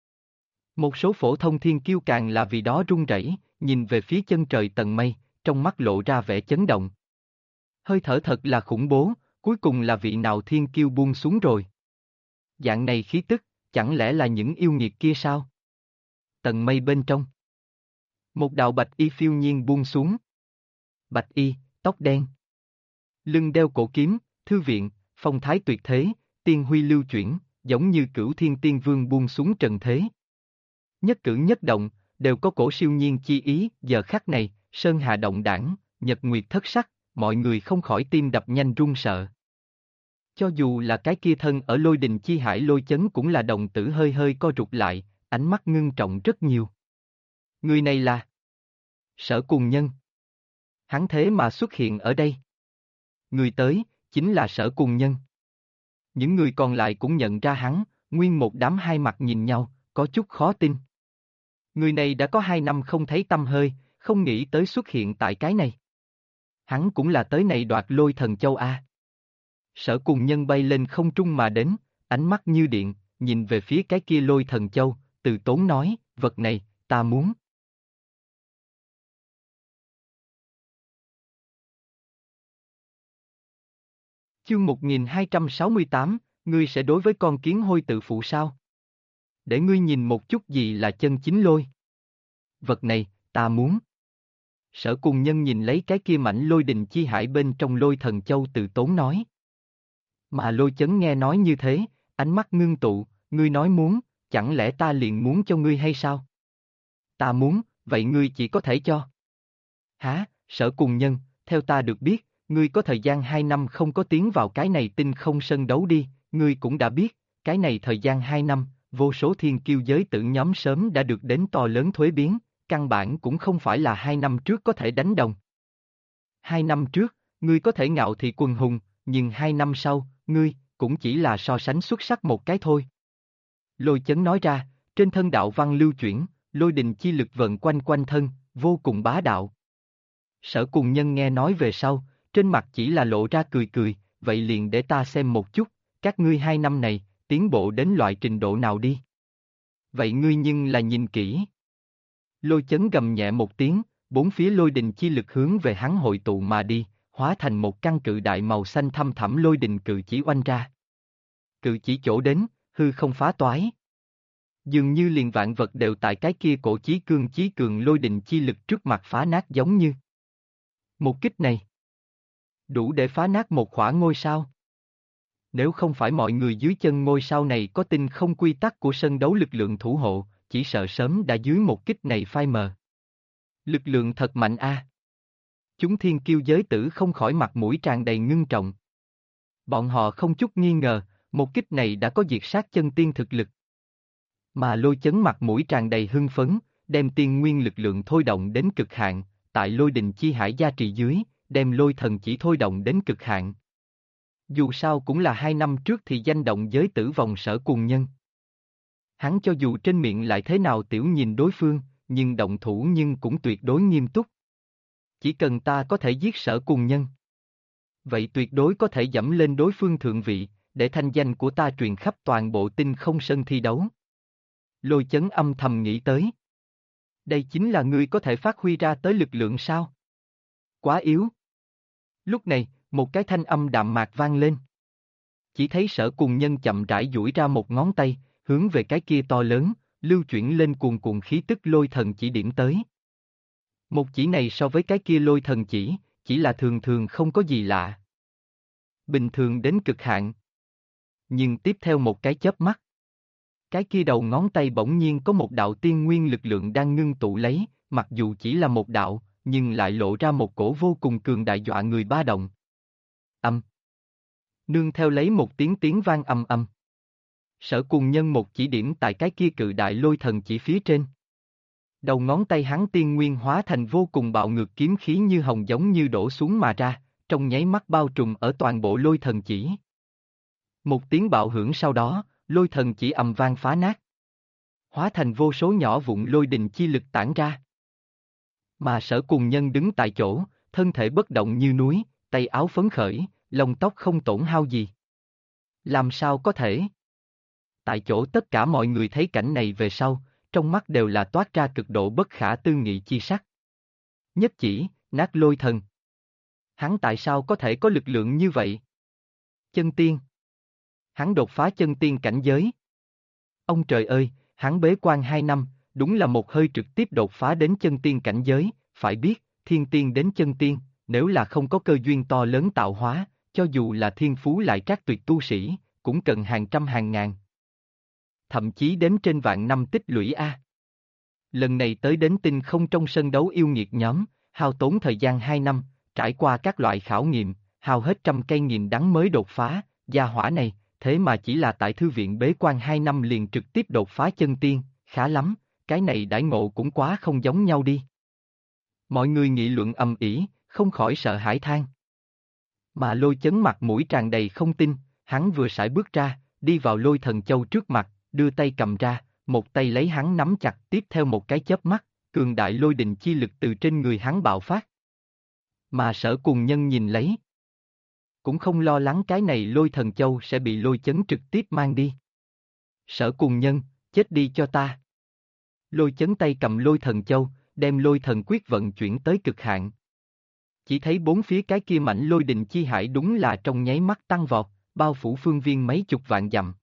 Một số phổ thông thiên kiêu càng là vì đó run rẩy, nhìn về phía chân trời tận mây, trong mắt lộ ra vẻ chấn động. Hơi thở thật là khủng bố, cuối cùng là vị nào thiên kiêu buông xuống rồi. Dạng này khí tức, chẳng lẽ là những yêu nghiệt kia sao? Tận mây bên trong. Một đạo bạch y phiêu nhiên buông xuống. Bạch y, tóc đen. Lưng đeo cổ kiếm, thư viện, phong thái tuyệt thế, tiên huy lưu chuyển, giống như cửu thiên tiên vương buông xuống trần thế. Nhất cử nhất động, đều có cổ siêu nhiên chi ý, giờ khắc này, sơn hà động đảng, nhật nguyệt thất sắc, mọi người không khỏi tim đập nhanh run sợ. Cho dù là cái kia thân ở lôi đình chi hải lôi chấn cũng là đồng tử hơi hơi co rụt lại, ánh mắt ngưng trọng rất nhiều. Người này là Sở Cùng Nhân. Hắn thế mà xuất hiện ở đây. Người tới, chính là Sở Cùng Nhân. Những người còn lại cũng nhận ra hắn, nguyên một đám hai mặt nhìn nhau, có chút khó tin. Người này đã có 2 năm không thấy tăm hơi, không nghĩ tới xuất hiện tại cái này. Hắn cũng là tới này đoạt lôi thần châu A. Sở Cùng Nhân bay lên không trung mà đến, ánh mắt như điện, nhìn về phía cái kia lôi thần châu, từ tốn nói, vật này, ta muốn. Chương 1268, ngươi sẽ đối với con kiến hôi tự phụ sao? Để ngươi nhìn một chút gì là chân chính lôi. Vật này, ta muốn. Sở Cùng Nhân nhìn lấy cái kia mảnh lôi đình chi hải bên trong lôi thần châu từ tốn nói. Mà lôi chấn nghe nói như thế, ánh mắt ngưng tụ, ngươi nói muốn, chẳng lẽ ta liền muốn cho ngươi hay sao? Ta muốn, vậy ngươi chỉ có thể cho. Hả, Sở Cùng Nhân, theo ta được biết, ngươi có thời gian 2 năm không có tiến vào cái này tinh không sân đấu đi, ngươi cũng đã biết, cái này thời gian 2 năm, vô số thiên kiêu giới tử nhóm sớm đã được đến to lớn thuế biến, căn bản cũng không phải là 2 năm trước có thể đánh đồng. 2 năm trước, ngươi có thể ngạo thị quần hùng, nhưng 2 năm sau, ngươi, cũng chỉ là so sánh xuất sắc một cái thôi. Lôi chấn nói ra, trên thân đạo văn lưu chuyển, lôi đình chi lực vận quanh quanh thân, vô cùng bá đạo. Sở Cùng Nhân nghe nói về sau, trên mặt chỉ là lộ ra cười cười, vậy liền để ta xem một chút, các ngươi 2 năm này, tiến bộ đến loại trình độ nào đi. Vậy ngươi nhưng là nhìn kỹ. Lôi chấn gầm nhẹ một tiếng, bốn phía lôi đình chi lực hướng về hắn hội tụ mà đi, hóa thành một căn cự đại màu xanh thăm thẳm lôi đình cự chỉ oanh ra. Cự chỉ chỗ đến, hư không phá toái. Dường như liền vạn vật đều tại cái kia cổ chí cường lôi đình chi lực trước mặt phá nát giống như. Một kích này, đủ để phá nát một khỏa ngôi sao. Nếu không phải mọi người dưới chân ngôi sao này có tinh không quy tắc của sân đấu lực lượng thủ hộ, chỉ sợ sớm đã dưới một kích này phai mờ. Lực lượng thật mạnh a. Chúng thiên kiêu giới tử không khỏi mặt mũi tràn đầy ngưng trọng. Bọn họ không chút nghi ngờ, một kích này đã có diệt sát chân tiên thực lực. Mà lôi chấn mặt mũi tràn đầy hưng phấn, đem tiên nguyên lực lượng thôi động đến cực hạn, tại lôi đình chi hải gia trì dưới, đem lôi thần chỉ thôi động đến cực hạn. Dù sao cũng là 2 năm trước thì danh động giới tử vòng Sở Cùng Nhân. Hắn cho dù trên miệng lại thế nào tiểu nhìn đối phương, nhưng động thủ nhưng cũng tuyệt đối nghiêm túc. Chỉ cần ta có thể giết Sở Cùng Nhân, Vậy tuyệt đối có thể dẫm lên đối phương thượng vị, để thanh danh của ta truyền khắp toàn bộ tinh không sân thi đấu. Lôi Chấn âm thầm nghĩ tới. Đây chính là ngươi có thể phát huy ra tới lực lượng sao? Quá yếu. Lúc này, một cái thanh âm đạm mạc vang lên. Chỉ thấy Sở Cùng Nhân chậm rãi duỗi ra một ngón tay, hướng về cái kia to lớn, lưu chuyển lên cuồn cuộn khí tức lôi thần chỉ điểm tới. Một chỉ này so với cái kia lôi thần chỉ là thường thường không có gì lạ. Bình thường đến cực hạn. Nhưng tiếp theo một cái chớp mắt. Cái kia đầu ngón tay bỗng nhiên có một đạo tiên nguyên lực lượng đang ngưng tụ lấy, mặc dù chỉ là một đạo, nhưng lại lộ ra một cổ vô cùng cường đại dọa người ba động. Âm. Nương theo lấy một tiếng tiếng vang ầm ầm. Sở Cùng Nhân một chỉ điểm tại cái kia cự đại lôi thần chỉ phía trên. Đầu ngón tay hắn tiên nguyên hóa thành vô cùng bạo ngược kiếm khí như hồng giống như đổ xuống mà ra, trong nháy mắt bao trùm ở toàn bộ lôi thần chỉ. Một tiếng bạo hưởng sau đó, lôi thần chỉ ầm vang phá nát. Hóa thành vô số nhỏ vụn lôi đình chi lực tản ra. Mà Sở Cùng Nhân đứng tại chỗ, thân thể bất động như núi, tay áo phấn khởi, lông tóc không tổn hao gì. Làm sao có thể? Tại chỗ tất cả mọi người thấy cảnh này về sau, trong mắt đều là toát ra cực độ bất khả tư nghị chi sắc. Nhất chỉ, nát lôi thần. Hắn tại sao có thể có lực lượng như vậy? Chân tiên. Hắn đột phá chân tiên cảnh giới. Ông trời ơi, hắn bế quan 2 năm, đúng là một hơi trực tiếp đột phá đến chân tiên cảnh giới, phải biết, thiên tiên đến chân tiên, nếu là không có cơ duyên to lớn tạo hóa, cho dù là thiên phú lại trác tuyệt tu sĩ, cũng cần hàng trăm hàng ngàn. Thậm chí đếm trên vạn năm tích lũy A. Lần này tới đến tinh không trong sân đấu yêu nghiệt nhóm, hao tốn thời gian 2 năm, trải qua các loại khảo nghiệm, hao hết trăm cây nghìn đắng mới đột phá, gia hỏa này, thế mà chỉ là tại thư viện bế quan 2 năm liền trực tiếp đột phá chân tiên, khá lắm, cái này đãi ngộ cũng quá không giống nhau đi. Mọi người nghị luận ầm ĩ, không khỏi sợ hãi than. Mà Lôi Chấn mặt mũi tràn đầy không tin, hắn vừa sải bước ra, đi vào Lôi Thần Châu trước mặt, đưa tay cầm ra, một tay lấy hắn nắm chặt, tiếp theo một cái chớp mắt, cường đại lôi đình chi lực từ trên người hắn bạo phát. Mà Sở Cùng Nhân nhìn lấy, cũng không lo lắng cái này Lôi Thần Châu sẽ bị Lôi Chấn trực tiếp mang đi. Sở Cùng Nhân, chết đi cho ta. Lôi Chấn tay cầm Lôi Thần Châu, đem Lôi Thần Quyết vận chuyển tới cực hạn. Chỉ thấy bốn phía cái kia mảnh lôi đình chi hải đúng là trong nháy mắt tăng vọt, bao phủ phương viên mấy chục vạn dặm.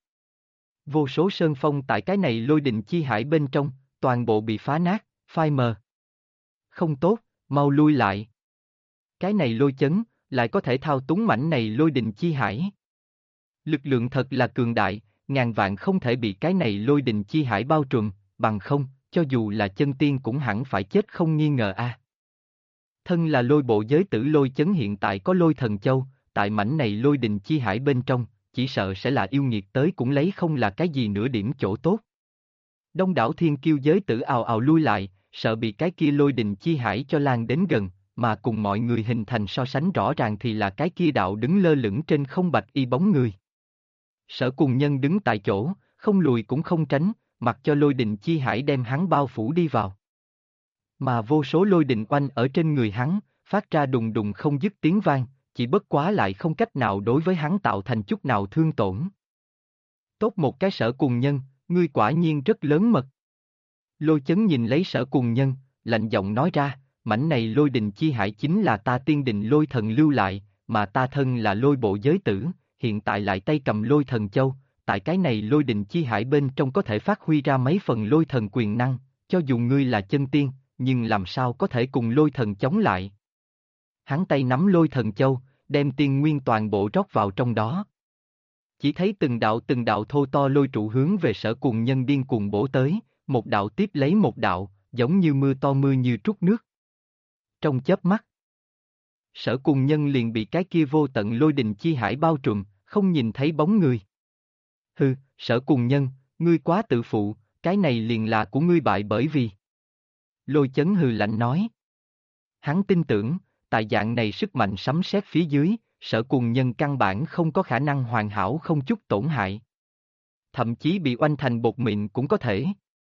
Vô số sơn phong tại cái này lôi đình chi hải bên trong, toàn bộ bị phá nát, phai mờ. Không tốt, mau lui lại. Cái này Lôi Chấn, lại có thể thao túng mảnh này lôi đình chi hải. Lực lượng thật là cường đại, ngàn vạn không thể bị cái này lôi đình chi hải bao trùm, bằng không, cho dù là chân tiên cũng hẳn phải chết không nghi ngờ a. Thân là lôi bộ giới tử Lôi Chấn hiện tại có Lôi Thần Châu, tại mảnh này lôi đình chi hải bên trong, chỉ sợ sẽ là yêu nghiệt tới cũng lấy không là cái gì nửa điểm chỗ tốt. Đông đảo thiên kiêu giới tử ào ào lui lại, sợ bị cái kia lôi đình chi hải cho lan đến gần, mà cùng mọi người hình thành so sánh rõ ràng thì là cái kia đạo đứng lơ lửng trên không bạch y bóng người. Sở Cùng Nhân đứng tại chỗ, không lùi cũng không tránh, mặc cho lôi đình chi hải đem hắn bao phủ đi vào. Mà vô số lôi đình oanh ở trên người hắn, phát ra đùng đùng không dứt tiếng vang, chỉ bất quá lại không cách nào đối với hắn tạo thành chút nào thương tổn. Tốt một cái Sở Cùng Nhân, ngươi quả nhiên rất lớn mật. Lôi Chấn nhìn lấy Sở Cùng Nhân, lạnh giọng nói ra, mảnh này lôi đình chi hải chính là ta tiên đình lôi thần lưu lại, mà ta thân là lôi bộ giới tử, hiện tại lại tay cầm Lôi Thần Châu, tại cái này lôi đình chi hải bên trong có thể phát huy ra mấy phần lôi thần quyền năng, cho dù ngươi là chân tiên, nhưng làm sao có thể cùng lôi thần chống lại. Hắn tay nắm Lôi Thần Châu, đem tiên nguyên toàn bộ rót vào trong đó. Chỉ thấy từng đạo thô to lôi trụ hướng về Sở Cùng Nhân điên cuồng bổ tới, một đạo tiếp lấy một đạo, giống như mưa to mưa như trút nước. Trong chớp mắt, Sở Cùng Nhân liền bị cái kia vô tận lôi đình chi hải bao trùm, không nhìn thấy bóng người. Hừ, Sở Cùng Nhân, ngươi quá tự phụ, cái này liền là của ngươi bại bởi vì. Lôi Chấn hừ lạnh nói. Hắn tin tưởng, tại dạng này sức mạnh sấm sét phía dưới, Sở Cùng Nhân căn bản không có khả năng hoàn hảo không chút tổn hại. Thậm chí bị oanh thành bột mịn cũng có thể.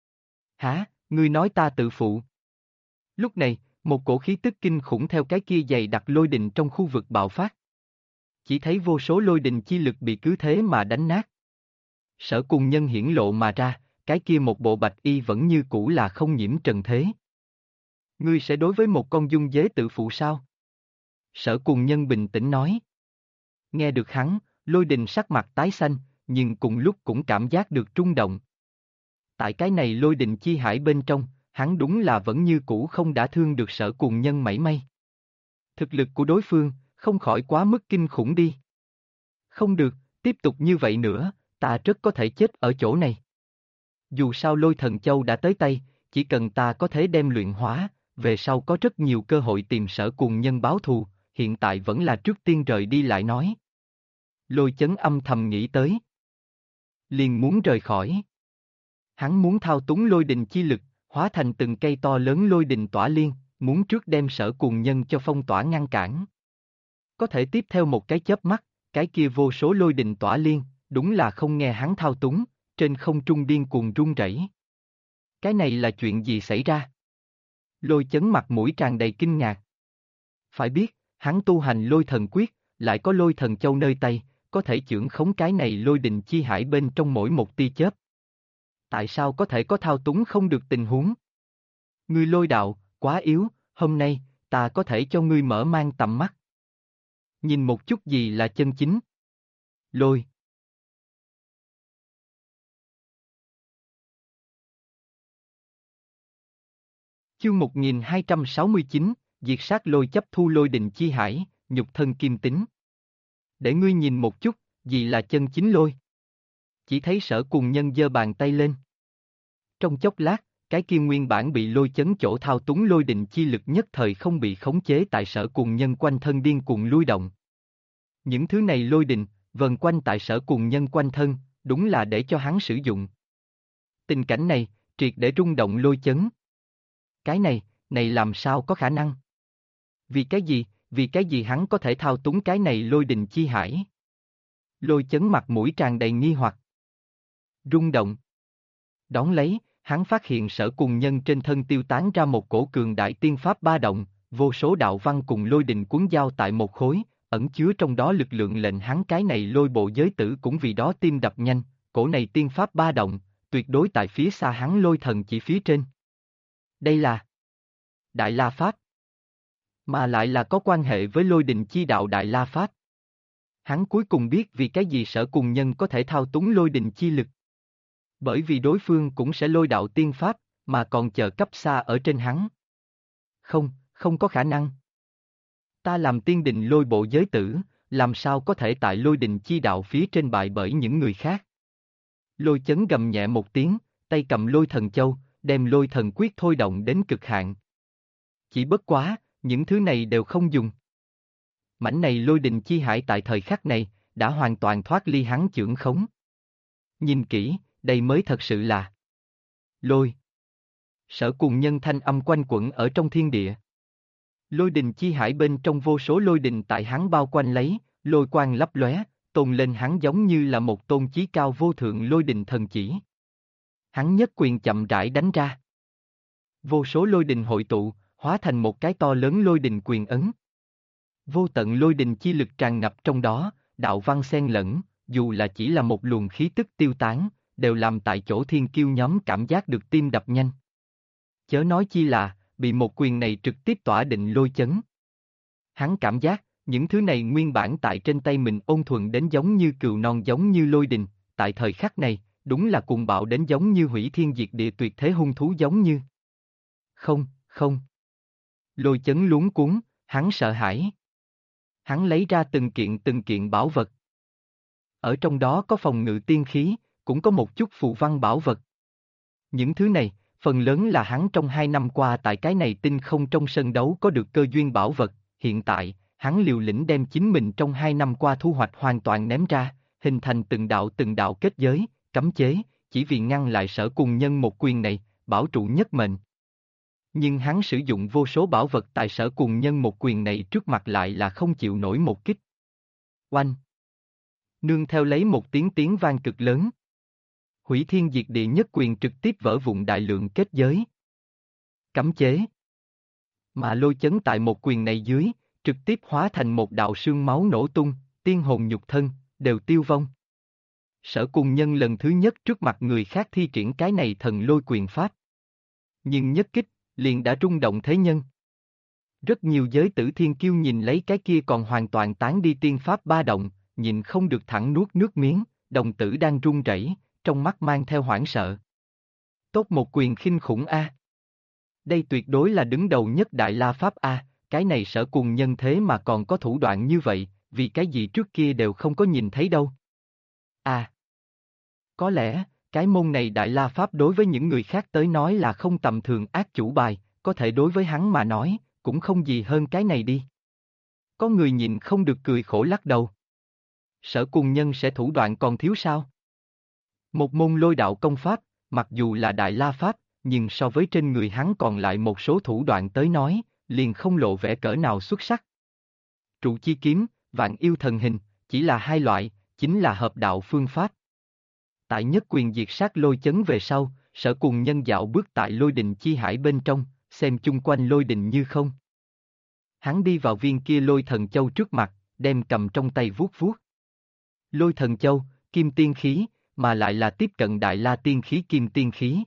Hả, ngươi nói ta tự phụ? Lúc này, một cổ khí tức kinh khủng theo cái kia dày đặc lôi đình trong khu vực bạo phát. Chỉ thấy vô số lôi đình chi lực bị cứ thế mà đánh nát. Sở Cùng Nhân hiển lộ mà ra, cái kia một bộ bạch y vẫn như cũ là không nhiễm trần thế. Ngươi sẽ đối với một con dung dế tự phụ sao? Sở Cùng Nhân bình tĩnh nói. Nghe được hắn, lôi đình sắc mặt tái xanh, nhưng cùng lúc cũng cảm giác được rung động. Tại cái này lôi đình chi hải bên trong, hắn đúng là vẫn như cũ không đã thương được Sở Cùng Nhân mảy may. Thực lực của đối phương, không khỏi quá mức kinh khủng đi. Không được, tiếp tục như vậy nữa, ta rất có thể chết ở chỗ này. Dù sao lôi thần châu đã tới tay, chỉ cần ta có thể đem luyện hóa, về sau có rất nhiều cơ hội tìm Sở Cùng Nhân báo thù, hiện tại vẫn là trước tiên rời đi lại nói. Lôi Chấn âm thầm nghĩ tới. Liền muốn rời khỏi. Hắn muốn thao túng lôi đình chi lực, hóa thành từng cây to lớn lôi đình tỏa liên, muốn trước đem Sở Cùng Nhân cho phong tỏa ngăn cản. Có thể tiếp theo một cái chớp mắt, cái kia vô số lôi đình tỏa liên, đúng là không nghe hắn thao túng, trên không trung điên cuồng rung rẩy. Cái này là chuyện gì xảy ra? Lôi Chấn mặt mũi tràn đầy kinh ngạc. Phải biết, hắn tu hành lôi thần quyết, lại có lôi thần châu nơi tay, có thể chưởng khống cái này lôi đình chi hải bên trong mỗi một tia chớp. Tại sao có thể có thao túng không được tình huống? Ngươi lôi đạo, quá yếu, hôm nay, ta có thể cho ngươi mở mang tầm mắt. Nhìn một chút gì là chân chính. Lôi. Chương 1269, diệt sát lôi chấp thu lôi đình chi hải, nhục thân kim tính. Để ngươi nhìn một chút, gì là chân chính lôi. Chỉ thấy Sở Cùng Nhân giơ bàn tay lên. Trong chốc lát, cái kia nguyên bản bị lôi chấn chỗ thao túng lôi đình chi lực nhất thời không bị khống chế tại Sở Cùng Nhân quanh thân điên cuồng lui động. Những thứ này lôi đình, vần quanh tại Sở Cùng Nhân quanh thân, đúng là để cho hắn sử dụng. Tình cảnh này, triệt để rung động lôi chấn. Cái này làm sao có khả năng? Vì cái gì hắn có thể thao túng cái này lôi đình chi hải? Lôi chấn mặt mũi tràn đầy nghi hoặc. Rung động. Đón lấy, hắn phát hiện Sở Cùng Nhân trên thân tiêu tán ra một cổ cường đại tiên pháp ba động, vô số đạo văn cùng lôi đình cuốn giao tại một khối, ẩn chứa trong đó lực lượng lệnh hắn cái này lôi bộ giới tử cũng vì đó tim đập nhanh, cổ này tiên pháp ba động, tuyệt đối tại phía xa hắn lôi thần chỉ phía trên. Đây là Đại La Pháp, mà lại là có quan hệ với lôi đình chi đạo Đại La Pháp. Hắn cuối cùng biết vì cái gì Sở Cùng Nhân có thể thao túng lôi đình chi lực. Bởi vì đối phương cũng sẽ lôi đạo tiên pháp, mà còn chờ cấp xa ở trên hắn. Không có khả năng. Ta làm tiên đình lôi bộ giới tử, làm sao có thể tại lôi đình chi đạo phía trên bại bởi những người khác. Lôi chấn gầm nhẹ một tiếng, tay cầm lôi thần châu, đem lôi thần quyết thôi động đến cực hạn. Chỉ bất quá, những thứ này đều không dùng. Mảnh này lôi đình chi hải tại thời khắc này, đã hoàn toàn thoát ly hắn chưởng khống. Nhìn kỹ, đây mới thật sự là lôi. Sở Cùng Nhân thanh âm quanh quẩn ở trong thiên địa. Lôi đình chi hải bên trong vô số lôi đình tại hắn bao quanh lấy, lôi quang lấp lóe, tôn lên hắn giống như là một tôn chí cao vô thượng lôi đình thần chỉ. Hắn nhất quyền chậm rãi đánh ra. Vô số lôi đình hội tụ, hóa thành một cái to lớn lôi đình quyền ấn. Vô tận lôi đình chi lực tràn ngập trong đó, đạo văn xen lẫn, dù là chỉ là một luồng khí tức tiêu tán, đều làm tại chỗ thiên kiêu nhóm cảm giác được tim đập nhanh. Chớ nói chi là, bị một quyền này trực tiếp tỏa định lôi chấn. Hắn cảm giác, những thứ này nguyên bản tại trên tay mình ôn thuần đến giống như cừu non giống như lôi đình, tại thời khắc này, đúng là cuồng bạo đến giống như hủy thiên diệt địa tuyệt thế hung thú giống như. Không. Lôi chấn luống cuống, hắn sợ hãi. Hắn lấy ra từng kiện bảo vật. Ở trong đó có phòng ngự tiên khí, cũng có một chút phù văn bảo vật. Những thứ này, phần lớn là hắn trong 2 năm qua tại cái này tinh không trong sân đấu có được cơ duyên bảo vật, hiện tại, hắn liều lĩnh đem chính mình trong 2 năm qua thu hoạch hoàn toàn ném ra, hình thành từng đạo kết giới, cấm chế, chỉ vì ngăn lại Sở Cùng Nhân một quyền này, bảo trụ nhất mệnh. Nhưng hắn sử dụng vô số bảo vật tại Sở Cùng Nhân một quyền này trước mặt lại là không chịu nổi một kích. Oanh! Nương theo lấy một tiếng vang cực lớn. Hủy thiên diệt địa nhất quyền trực tiếp vỡ vụn đại lượng kết giới. Cấm chế. Mà lôi chấn tại một quyền này dưới, trực tiếp hóa thành một đạo sương máu nổ tung, tiên hồn nhục thân, đều tiêu vong. Sở Cùng Nhân lần thứ nhất trước mặt người khác thi triển cái này thần lôi quyền pháp. Nhưng nhất kích, liền đã rung động thế nhân. Rất nhiều giới tử thiên kiêu nhìn lấy cái kia còn hoàn toàn tán đi tiên pháp ba động, nhìn không được thẳng nuốt nước miếng, đồng tử đang run rẩy, trong mắt mang theo hoảng sợ. Tốt một quyền khinh khủng a. Đây tuyệt đối là đứng đầu nhất Đại La Pháp a, cái này Sở Cùng Nhân thế mà còn có thủ đoạn như vậy, vì cái gì trước kia đều không có nhìn thấy đâu. À, có lẽ, cái môn này Đại La Pháp đối với những người khác tới nói là không tầm thường ác chủ bài, có thể đối với hắn mà nói, cũng không gì hơn cái này đi. Có người nhịn không được cười khổ lắc đầu. Sở Cùng Nhân sẽ thủ đoạn còn thiếu sao? Một môn lôi đạo công pháp, mặc dù là Đại La Pháp, nhưng so với trên người hắn còn lại một số thủ đoạn tới nói, liền không lộ vẻ cỡ nào xuất sắc. Trụ chi kiếm, vạn yêu thần hình, chỉ là hai loại, chính là hợp đạo phương pháp. Tại nhất quyền diệt sát lôi chấn về sau, Sở Cùng Nhân dạo bước tại lôi đình chi hải bên trong, xem chung quanh lôi đình như không. Hắn đi vào viên kia lôi thần châu trước mặt, đem cầm trong tay vuốt vuốt. Lôi thần châu, kim tiên khí, mà lại là tiếp cận Đại La tiên khí kim tiên khí.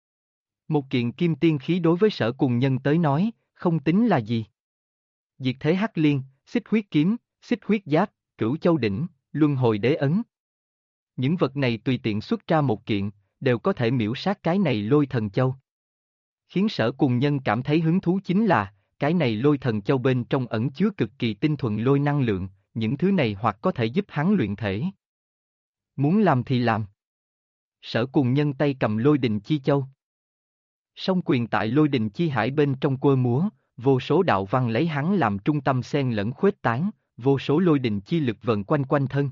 Một kiện kim tiên khí đối với Sở Cùng Nhân tới nói, không tính là gì. Diệt thế hắc liên, xích huyết kiếm, xích huyết giáp, cửu châu đỉnh, luân hồi đế ấn. Những vật này tùy tiện xuất ra một kiện, đều có thể miễu sát cái này lôi thần châu. Khiến Sở Cùng Nhân cảm thấy hứng thú chính là, cái này lôi thần châu bên trong ẩn chứa cực kỳ tinh thuần lôi năng lượng, những thứ này hoặc có thể giúp hắn luyện thể. Muốn làm thì làm. Sở Cùng Nhân tay cầm lôi đình chi châu. Song quyền tại lôi đình chi hải bên trong quơ múa, vô số đạo văn lấy hắn làm trung tâm xen lẫn khuếch tán, vô số lôi đình chi lực vần quanh quanh thân.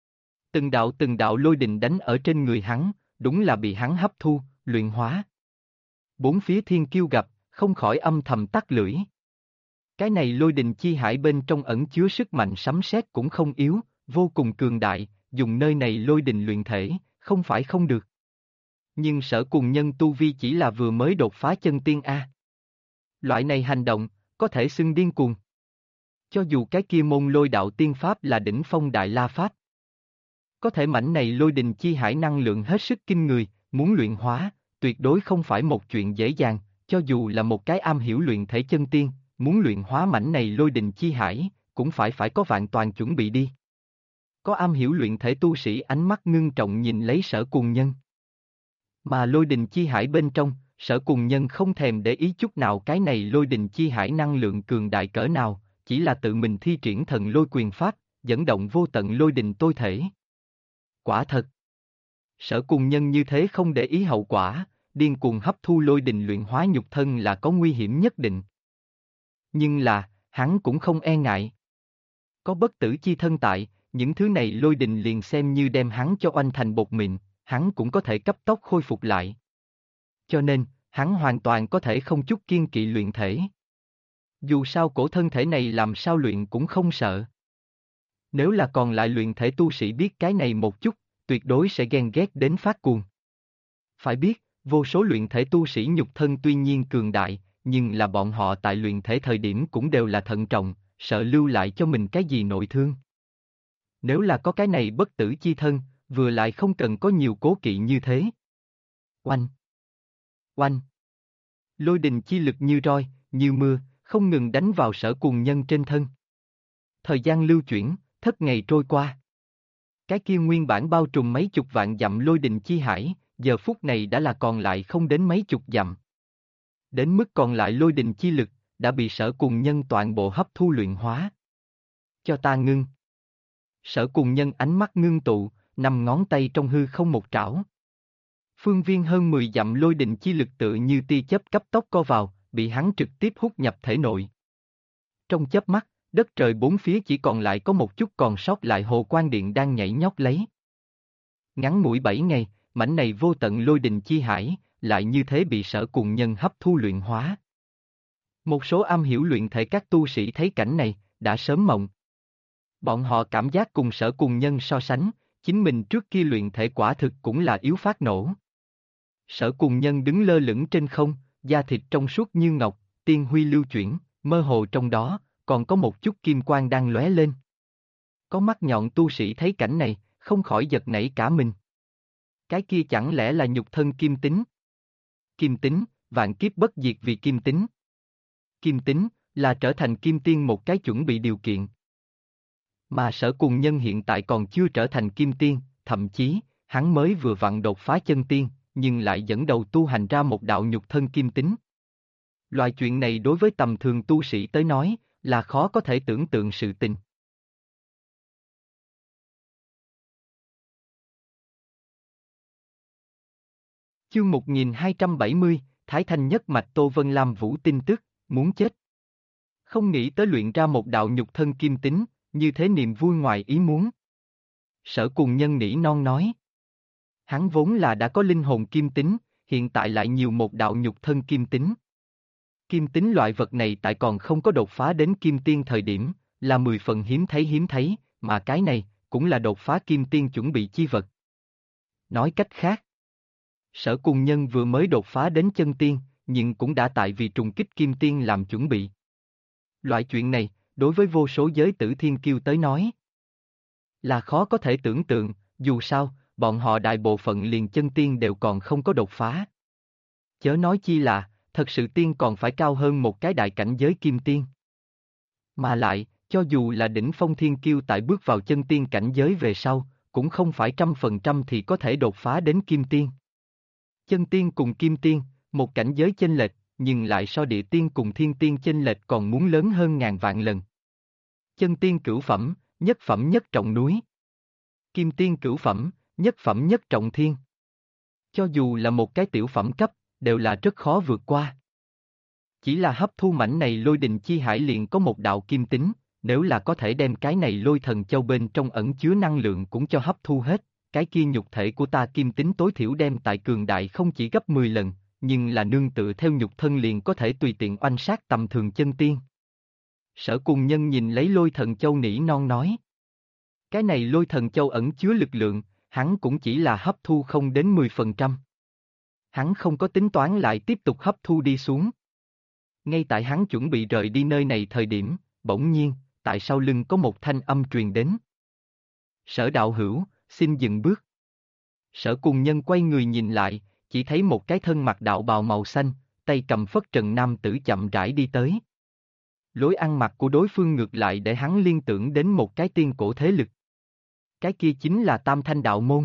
Từng đạo lôi đình đánh ở trên người hắn, đúng là bị hắn hấp thu, luyện hóa. Bốn phía thiên kiêu gặp, không khỏi âm thầm tắt lưỡi. Cái này lôi đình chi hải bên trong ẩn chứa sức mạnh sấm sét cũng không yếu, vô cùng cường đại, dùng nơi này lôi đình luyện thể, không phải không được. Nhưng Sở Cùng Nhân tu vi chỉ là vừa mới đột phá chân tiên A. Loại này hành động, có thể xưng điên cuồng. Cho dù cái kia môn lôi đạo tiên pháp là đỉnh phong Đại La Pháp. Có thể mảnh này lôi đình chi hải năng lượng hết sức kinh người, muốn luyện hóa, tuyệt đối không phải một chuyện dễ dàng, cho dù là một cái am hiểu luyện thể chân tiên, muốn luyện hóa mảnh này lôi đình chi hải, cũng phải có vạn toàn chuẩn bị đi. Có am hiểu luyện thể tu sĩ ánh mắt ngưng trọng nhìn lấy Sở Cùng Nhân. Mà lôi đình chi hải bên trong, Sở Cùng Nhân không thèm để ý chút nào cái này lôi đình chi hải năng lượng cường đại cỡ nào, chỉ là tự mình thi triển thần lôi quyền pháp, dẫn động vô tận lôi đình tối thể. Quả thật. Sở Cùng Nhân như thế không để ý hậu quả, điên cuồng hấp thu lôi đình luyện hóa nhục thân là có nguy hiểm nhất định. Nhưng là, hắn cũng không e ngại. Có bất tử chi thân tại, những thứ này lôi đình liền xem như đem hắn cho oanh thành bột mịn, hắn cũng có thể cấp tốc khôi phục lại. Cho nên, hắn hoàn toàn có thể không chút kiêng kỵ luyện thể. Dù sao cổ thân thể này làm sao luyện cũng không sợ. Nếu là còn lại luyện thể tu sĩ biết cái này một chút, tuyệt đối sẽ ghen ghét đến phát cuồng. Phải biết, vô số luyện thể tu sĩ nhục thân tuy nhiên cường đại, nhưng là bọn họ tại luyện thể thời điểm cũng đều là thận trọng, sợ lưu lại cho mình cái gì nội thương. Nếu là có cái này bất tử chi thân, vừa lại không cần có nhiều cố kỵ như thế. Oanh! Oanh! Lôi đình chi lực như roi, như mưa, không ngừng đánh vào Sở Cùng Nhân trên thân. Thời gian lưu chuyển, thất ngày trôi qua. Cái kia nguyên bản bao trùm mấy chục vạn dặm lôi đình chi hải, giờ phút này đã là còn lại không đến mấy chục dặm. Đến mức còn lại lôi đình chi lực, đã bị Sở Cùng Nhân toàn bộ hấp thu luyện hóa. Cho ta ngưng. Sở Cùng Nhân ánh mắt ngưng tụ, nằm ngón tay trong hư không một trảo. Phương viên hơn 10 dặm lôi đình chi lực tự như tia chớp cấp tốc co vào, bị hắn trực tiếp hút nhập thể nội. Trong chớp mắt, đất trời bốn phía chỉ còn lại có một chút còn sót lại hồ quang điện đang nhảy nhót lấy. Ngắn ngủi 7 ngày, mảnh này vô tận lôi đình chi hải, lại như thế bị Sở Cùng Nhân hấp thu luyện hóa. Một số am hiểu luyện thể các tu sĩ thấy cảnh này, đã sớm mộng. Bọn họ cảm giác cùng Sở Cùng Nhân so sánh, chính mình trước kia luyện thể quả thực cũng là yếu phát nổ. Sở Cùng Nhân đứng lơ lửng trên không, da thịt trong suốt như ngọc, tiên huy lưu chuyển, mơ hồ trong đó, còn có một chút kim quang đang lóe lên. Có mắt nhọn tu sĩ thấy cảnh này, không khỏi giật nảy cả mình. Cái kia chẳng lẽ là nhục thân kim tính? Kim tính, vạn kiếp bất diệt vì kim tính. Kim tính, là trở thành kim tiên một cái chuẩn bị điều kiện. Mà Sở Cùng Nhân hiện tại còn chưa trở thành kim tiên, thậm chí, hắn mới vừa vặn đột phá chân tiên, nhưng lại dẫn đầu tu hành ra một đạo nhục thân kim tính. Loại chuyện này đối với tầm thường tu sĩ tới nói, là khó có thể tưởng tượng sự tình. Chương 1270, Thái Thanh nhất mạch Tô Vân Lam Vũ tin tức, muốn chết. Không nghĩ tới luyện ra một đạo nhục thân kim tính, như thế niềm vui ngoài ý muốn. Sở Cùng Nhân nỉ non nói. Hắn vốn là đã có linh hồn kim tính, hiện tại lại nhiều một đạo nhục thân kim tính. Kim tính loại vật này tại còn không có đột phá đến kim tiên thời điểm, là 10 phần hiếm thấy, mà cái này, cũng là đột phá kim tiên chuẩn bị chi vật. Nói cách khác, Sở Cùng Nhân vừa mới đột phá đến chân tiên, nhưng cũng đã tại vì trùng kích kim tiên làm chuẩn bị. Loại chuyện này, đối với vô số giới tử thiên kiêu tới nói, là khó có thể tưởng tượng, dù sao, bọn họ đại bộ phận liền chân tiên đều còn không có đột phá. Chớ nói chi là, thật sự tiên còn phải cao hơn một cái đại cảnh giới kim tiên. Mà lại, cho dù là đỉnh phong thiên kiêu tại bước vào chân tiên cảnh giới về sau, cũng không phải 100% thì có thể đột phá đến kim tiên. Chân tiên cùng kim tiên, một cảnh giới chênh lệch, nhưng lại so địa tiên cùng thiên tiên chênh lệch còn muốn lớn hơn ngàn vạn lần. Chân tiên cửu phẩm nhất trọng núi. Kim tiên cửu phẩm nhất trọng thiên. Cho dù là một cái tiểu phẩm cấp, đều là rất khó vượt qua. Chỉ là hấp thu mảnh này lôi đình chi hải liền có một đạo kim tính, nếu là có thể đem cái này lôi thần châu bên trong ẩn chứa năng lượng cũng cho hấp thu hết, cái kia nhục thể của ta kim tính tối thiểu đem tại cường đại không chỉ gấp 10 lần, nhưng là nương tựa theo nhục thân liền có thể tùy tiện oanh sát tầm thường chân tiên. Sở Cùng Nhân nhìn lấy lôi thần châu nỉ non nói. Cái này lôi thần châu ẩn chứa lực lượng, hắn cũng chỉ là hấp thu không đến 10%. Hắn không có tính toán lại tiếp tục hấp thu đi xuống. Ngay tại hắn chuẩn bị rời đi nơi này thời điểm, bỗng nhiên, tại sau lưng có một thanh âm truyền đến. Sở đạo hữu, xin dừng bước. Sở Cùng Nhân quay người nhìn lại, chỉ thấy một cái thân mặc đạo bào màu xanh, tay cầm phất trần nam tử chậm rãi đi tới. Lối ăn mặc của đối phương ngược lại để hắn liên tưởng đến một cái tiên cổ thế lực. Cái kia chính là Tam Thanh Đạo Môn.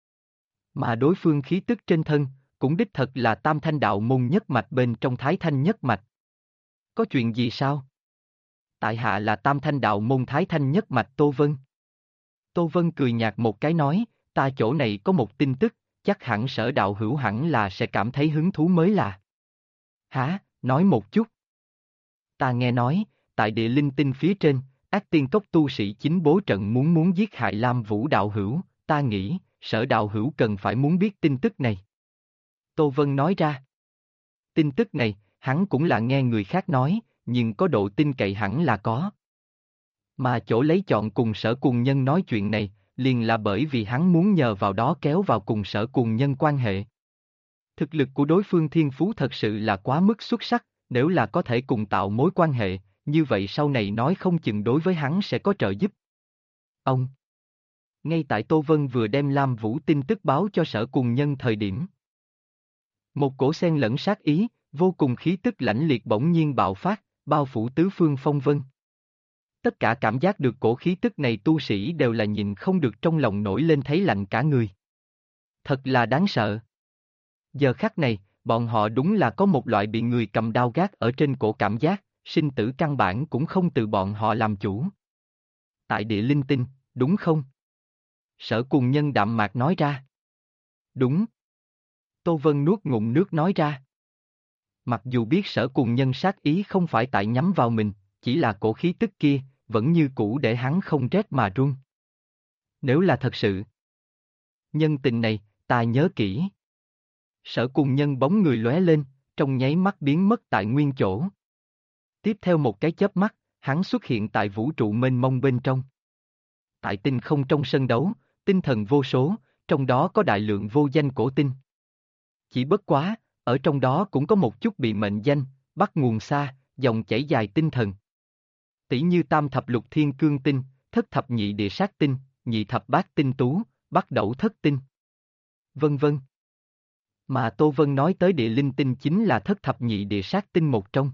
Mà đối phương khí tức trên thân, cũng đích thật là Tam Thanh Đạo Môn nhất mạch bên trong Thái Thanh nhất mạch. Có chuyện gì sao? Tại hạ là Tam Thanh Đạo Môn Thái Thanh nhất mạch Tô Vân. Tô Vân cười nhạt một cái nói, ta chỗ này có một tin tức, chắc hẳn Sở đạo hữu hẳn là sẽ cảm thấy hứng thú mới là. Hả, nói một chút. Ta nghe nói, tại địa linh tinh phía trên, ác tiên cốc tu sĩ chính bố trận muốn giết hại Lam Vũ đạo hữu, ta nghĩ, Sở đạo hữu cần phải muốn biết tin tức này. Tô Vân nói ra. Tin tức này, hắn cũng là nghe người khác nói, nhưng có độ tin cậy hẳn là có. Mà chỗ lấy chọn cùng Sở Cùng Nhân nói chuyện này, liền là bởi vì hắn muốn nhờ vào đó kéo vào cùng Sở Cùng Nhân quan hệ. Thực lực của đối phương thiên phú thật sự là quá mức xuất sắc, nếu là có thể cùng tạo mối quan hệ, như vậy sau này nói không chừng đối với hắn sẽ có trợ giúp. Ông. Ngay tại Tô Vân vừa đem Lam Vũ tin tức báo cho Sở Cùng Nhân thời điểm. Một cổ xen lẫn sát ý, vô cùng khí tức lãnh liệt bỗng nhiên bạo phát, bao phủ tứ phương phong vân. Tất cả cảm giác được cổ khí tức này tu sĩ đều là nhìn không được trong lòng nổi lên thấy lạnh cả người. Thật là đáng sợ. Giờ khắc này, bọn họ đúng là có một loại bị người cầm đao gác ở trên cổ cảm giác, sinh tử căn bản cũng không từ bọn họ làm chủ. Tại địa linh tinh, đúng không? Sở Cùng Nhân đạm mạc nói ra. Đúng. Tô Vân nuốt ngụm nước nói ra. Mặc dù biết Sở Cùng Nhân sát ý không phải tại nhắm vào mình, chỉ là cổ khí tức kia, vẫn như cũ để hắn không rét mà run. Nếu là thật sự. Nhân tình này, ta nhớ kỹ. Sở Cùng Nhân bóng người lóe lên, trong nháy mắt biến mất tại nguyên chỗ. Tiếp theo một cái chớp mắt, hắn xuất hiện tại vũ trụ mênh mông bên trong. Tại tinh không trong sân đấu, tinh thần vô số, trong đó có đại lượng vô danh cổ tinh. Chỉ bất quá, ở trong đó cũng có một chút bị mệnh danh, bắt nguồn xa, dòng chảy dài tinh thần. Tỷ như Tam Thập Lục Thiên Cương Tinh, thất thập nhị địa sát tinh, nhị thập bát tinh tú, bắt đẩu thất tinh. Vân vân. Mà Tô Vân nói tới địa linh tinh chính là thất thập nhị địa sát tinh một trong.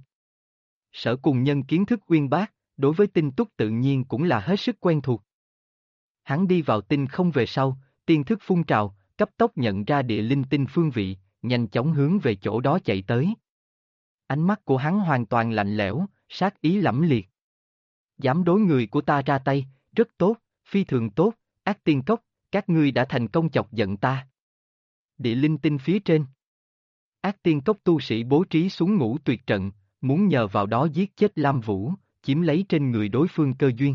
Sở Cùng Nhân kiến thức uyên bác, đối với tinh túc tự nhiên cũng là hết sức quen thuộc. Hắn đi vào tinh không về sau, tiên thức phun trào, cấp tốc nhận ra địa linh tinh phương vị, nhanh chóng hướng về chỗ đó chạy tới. Ánh mắt của hắn hoàn toàn lạnh lẽo, sát ý lẫm liệt. Dám đối người của ta ra tay, rất tốt, phi thường tốt, ác tiên cốc, các ngươi đã thành công chọc giận ta. Địa linh tinh phía trên. Ác tiên cốc tu sĩ bố trí xuống ngũ tuyệt trận, muốn nhờ vào đó giết chết Lam Vũ, chiếm lấy trên người đối phương cơ duyên.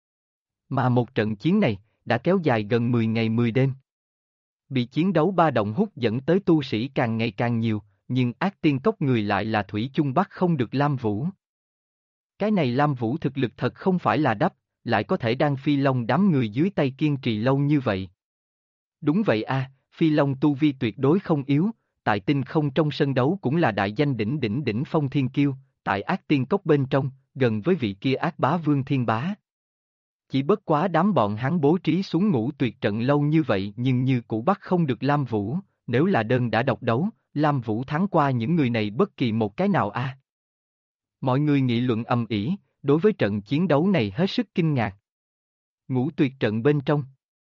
Mà một trận chiến này, đã kéo dài gần 10 ngày 10 đêm. Bị chiến đấu ba động hút dẫn tới tu sĩ càng ngày càng nhiều, nhưng ác tiên cốc người lại là thủy chung bắt không được Lam Vũ. Cái này Lam Vũ thực lực thật không phải là đắp, lại có thể đang Phi Long đám người dưới tay kiên trì lâu như vậy. Đúng vậy a, Phi Long tu vi tuyệt đối không yếu, tại tinh không trong sân đấu cũng là đại danh đỉnh phong thiên kiêu, tại ác tiên cốc bên trong, gần với vị kia ác bá Vương Thiên Bá. Chỉ bất quá đám bọn hắn bố trí xuống ngũ tuyệt trận lâu như vậy nhưng như cũ bắt không được Lam Vũ, nếu là đơn đã độc đấu, Lam Vũ thắng qua những người này bất kỳ một cái nào a. Mọi người nghị luận ầm ĩ, đối với trận chiến đấu này hết sức kinh ngạc. Ngũ tuyệt trận bên trong.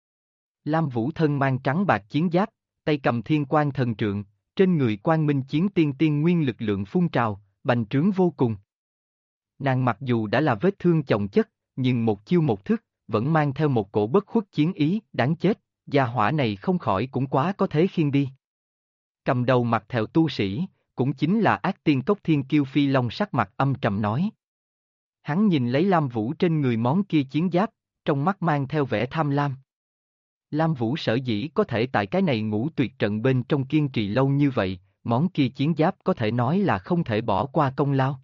Lam Vũ thân mang trắng bạc chiến giáp, tay cầm thiên quang thần trượng, trên người quang minh chiến tiên nguyên lực lượng phun trào, bành trướng vô cùng. Nàng mặc dù đã là vết thương chồng chất, nhưng một chiêu một thức, vẫn mang theo một cổ bất khuất chiến ý, đáng chết, gia hỏa này không khỏi cũng quá có thế khiên đi. Cầm đầu mặt thẹo tu sĩ, cũng chính là ác tiên cốc thiên kiêu Phi Long sắc mặt âm trầm nói. Hắn nhìn lấy Lam Vũ trên người món kia chiến giáp, trong mắt mang theo vẻ tham lam. Lam Vũ sở dĩ có thể tại cái này ngũ tuyệt trận bên trong kiên trì lâu như vậy, món kia chiến giáp có thể nói là không thể bỏ qua công lao.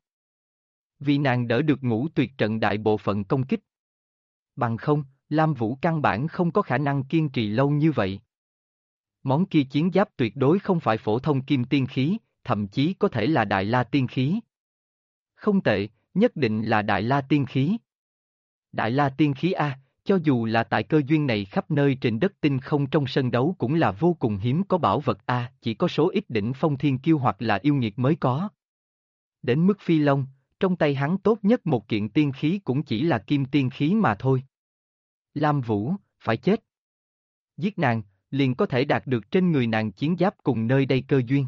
Vì nàng đỡ được ngũ tuyệt trận đại bộ phận công kích. Bằng không, Lam Vũ căn bản không có khả năng kiên trì lâu như vậy. Món kia chiến giáp tuyệt đối không phải phổ thông kim tiên khí, thậm chí có thể là đại la tiên khí. Không tệ, nhất định là đại la tiên khí. Đại la tiên khí A, cho dù là tại cơ duyên này khắp nơi trên đất tinh không trong sân đấu cũng là vô cùng hiếm có bảo vật A, chỉ có số ít đỉnh phong thiên kiêu hoặc là yêu nghiệt mới có. Đến mức Phi Long, trong tay hắn tốt nhất một kiện tiên khí cũng chỉ là kim tiên khí mà thôi. Lam Vũ, phải chết. Giết nàng, liền có thể đạt được trên người nàng chiến giáp cùng nơi đây cơ duyên.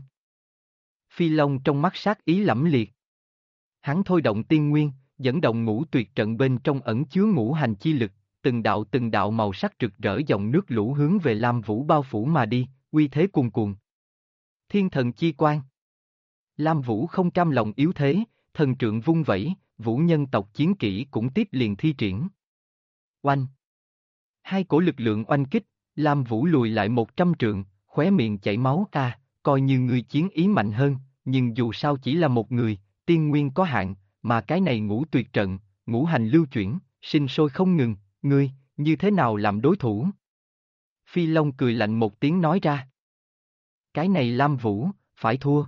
Phi Long trong mắt sát ý lẫm liệt. Hắn thôi động tiên nguyên, dẫn động ngũ tuyệt trận bên trong ẩn chứa ngũ hành chi lực, từng đạo màu sắc rực rỡ dòng nước lũ hướng về Lam Vũ bao phủ mà đi, uy thế cuồn cuộn. Thiên thần chi quang. Lam Vũ không cam lòng yếu thế, thần trượng vung vẩy, Vũ nhân tộc chiến kỹ cũng tiếp liền thi triển. Oanh. Hai cổ lực lượng oanh kích, Lam Vũ lùi lại 100 trượng, khóe miệng chảy máu coi như người chiến ý mạnh hơn, nhưng dù sao chỉ là một người, tiên nguyên có hạn, mà cái này ngũ tuyệt trận, ngũ hành lưu chuyển, sinh sôi không ngừng, ngươi, như thế nào làm đối thủ? Phi Long cười lạnh một tiếng nói ra. Cái này Lam Vũ, phải thua.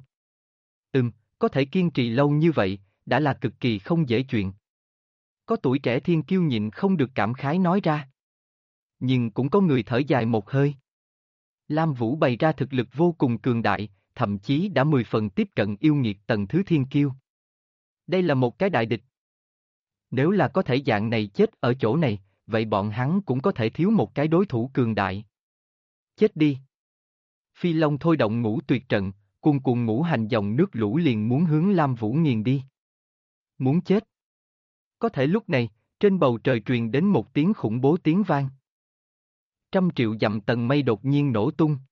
Có thể kiên trì lâu như vậy, đã là cực kỳ không dễ chuyện. Có tuổi trẻ thiên kiêu nhịn không được cảm khái nói ra. Nhưng cũng có người thở dài một hơi. Lam Vũ bày ra thực lực vô cùng cường đại, thậm chí đã 10 phần tiếp cận yêu nghiệt tầng thứ thiên kiêu. Đây là một cái đại địch. Nếu là có thể dạng này chết ở chỗ này, vậy bọn hắn cũng có thể thiếu một cái đối thủ cường đại. Chết đi. Phi Long thôi động ngũ tuyệt trận, cuồn cuộn ngũ hành dòng nước lũ liền muốn hướng Lam Vũ nghiền đi. Muốn chết. Có thể lúc này, trên bầu trời truyền đến một tiếng khủng bố tiếng vang. Trăm triệu dặm tầng mây đột nhiên nổ tung,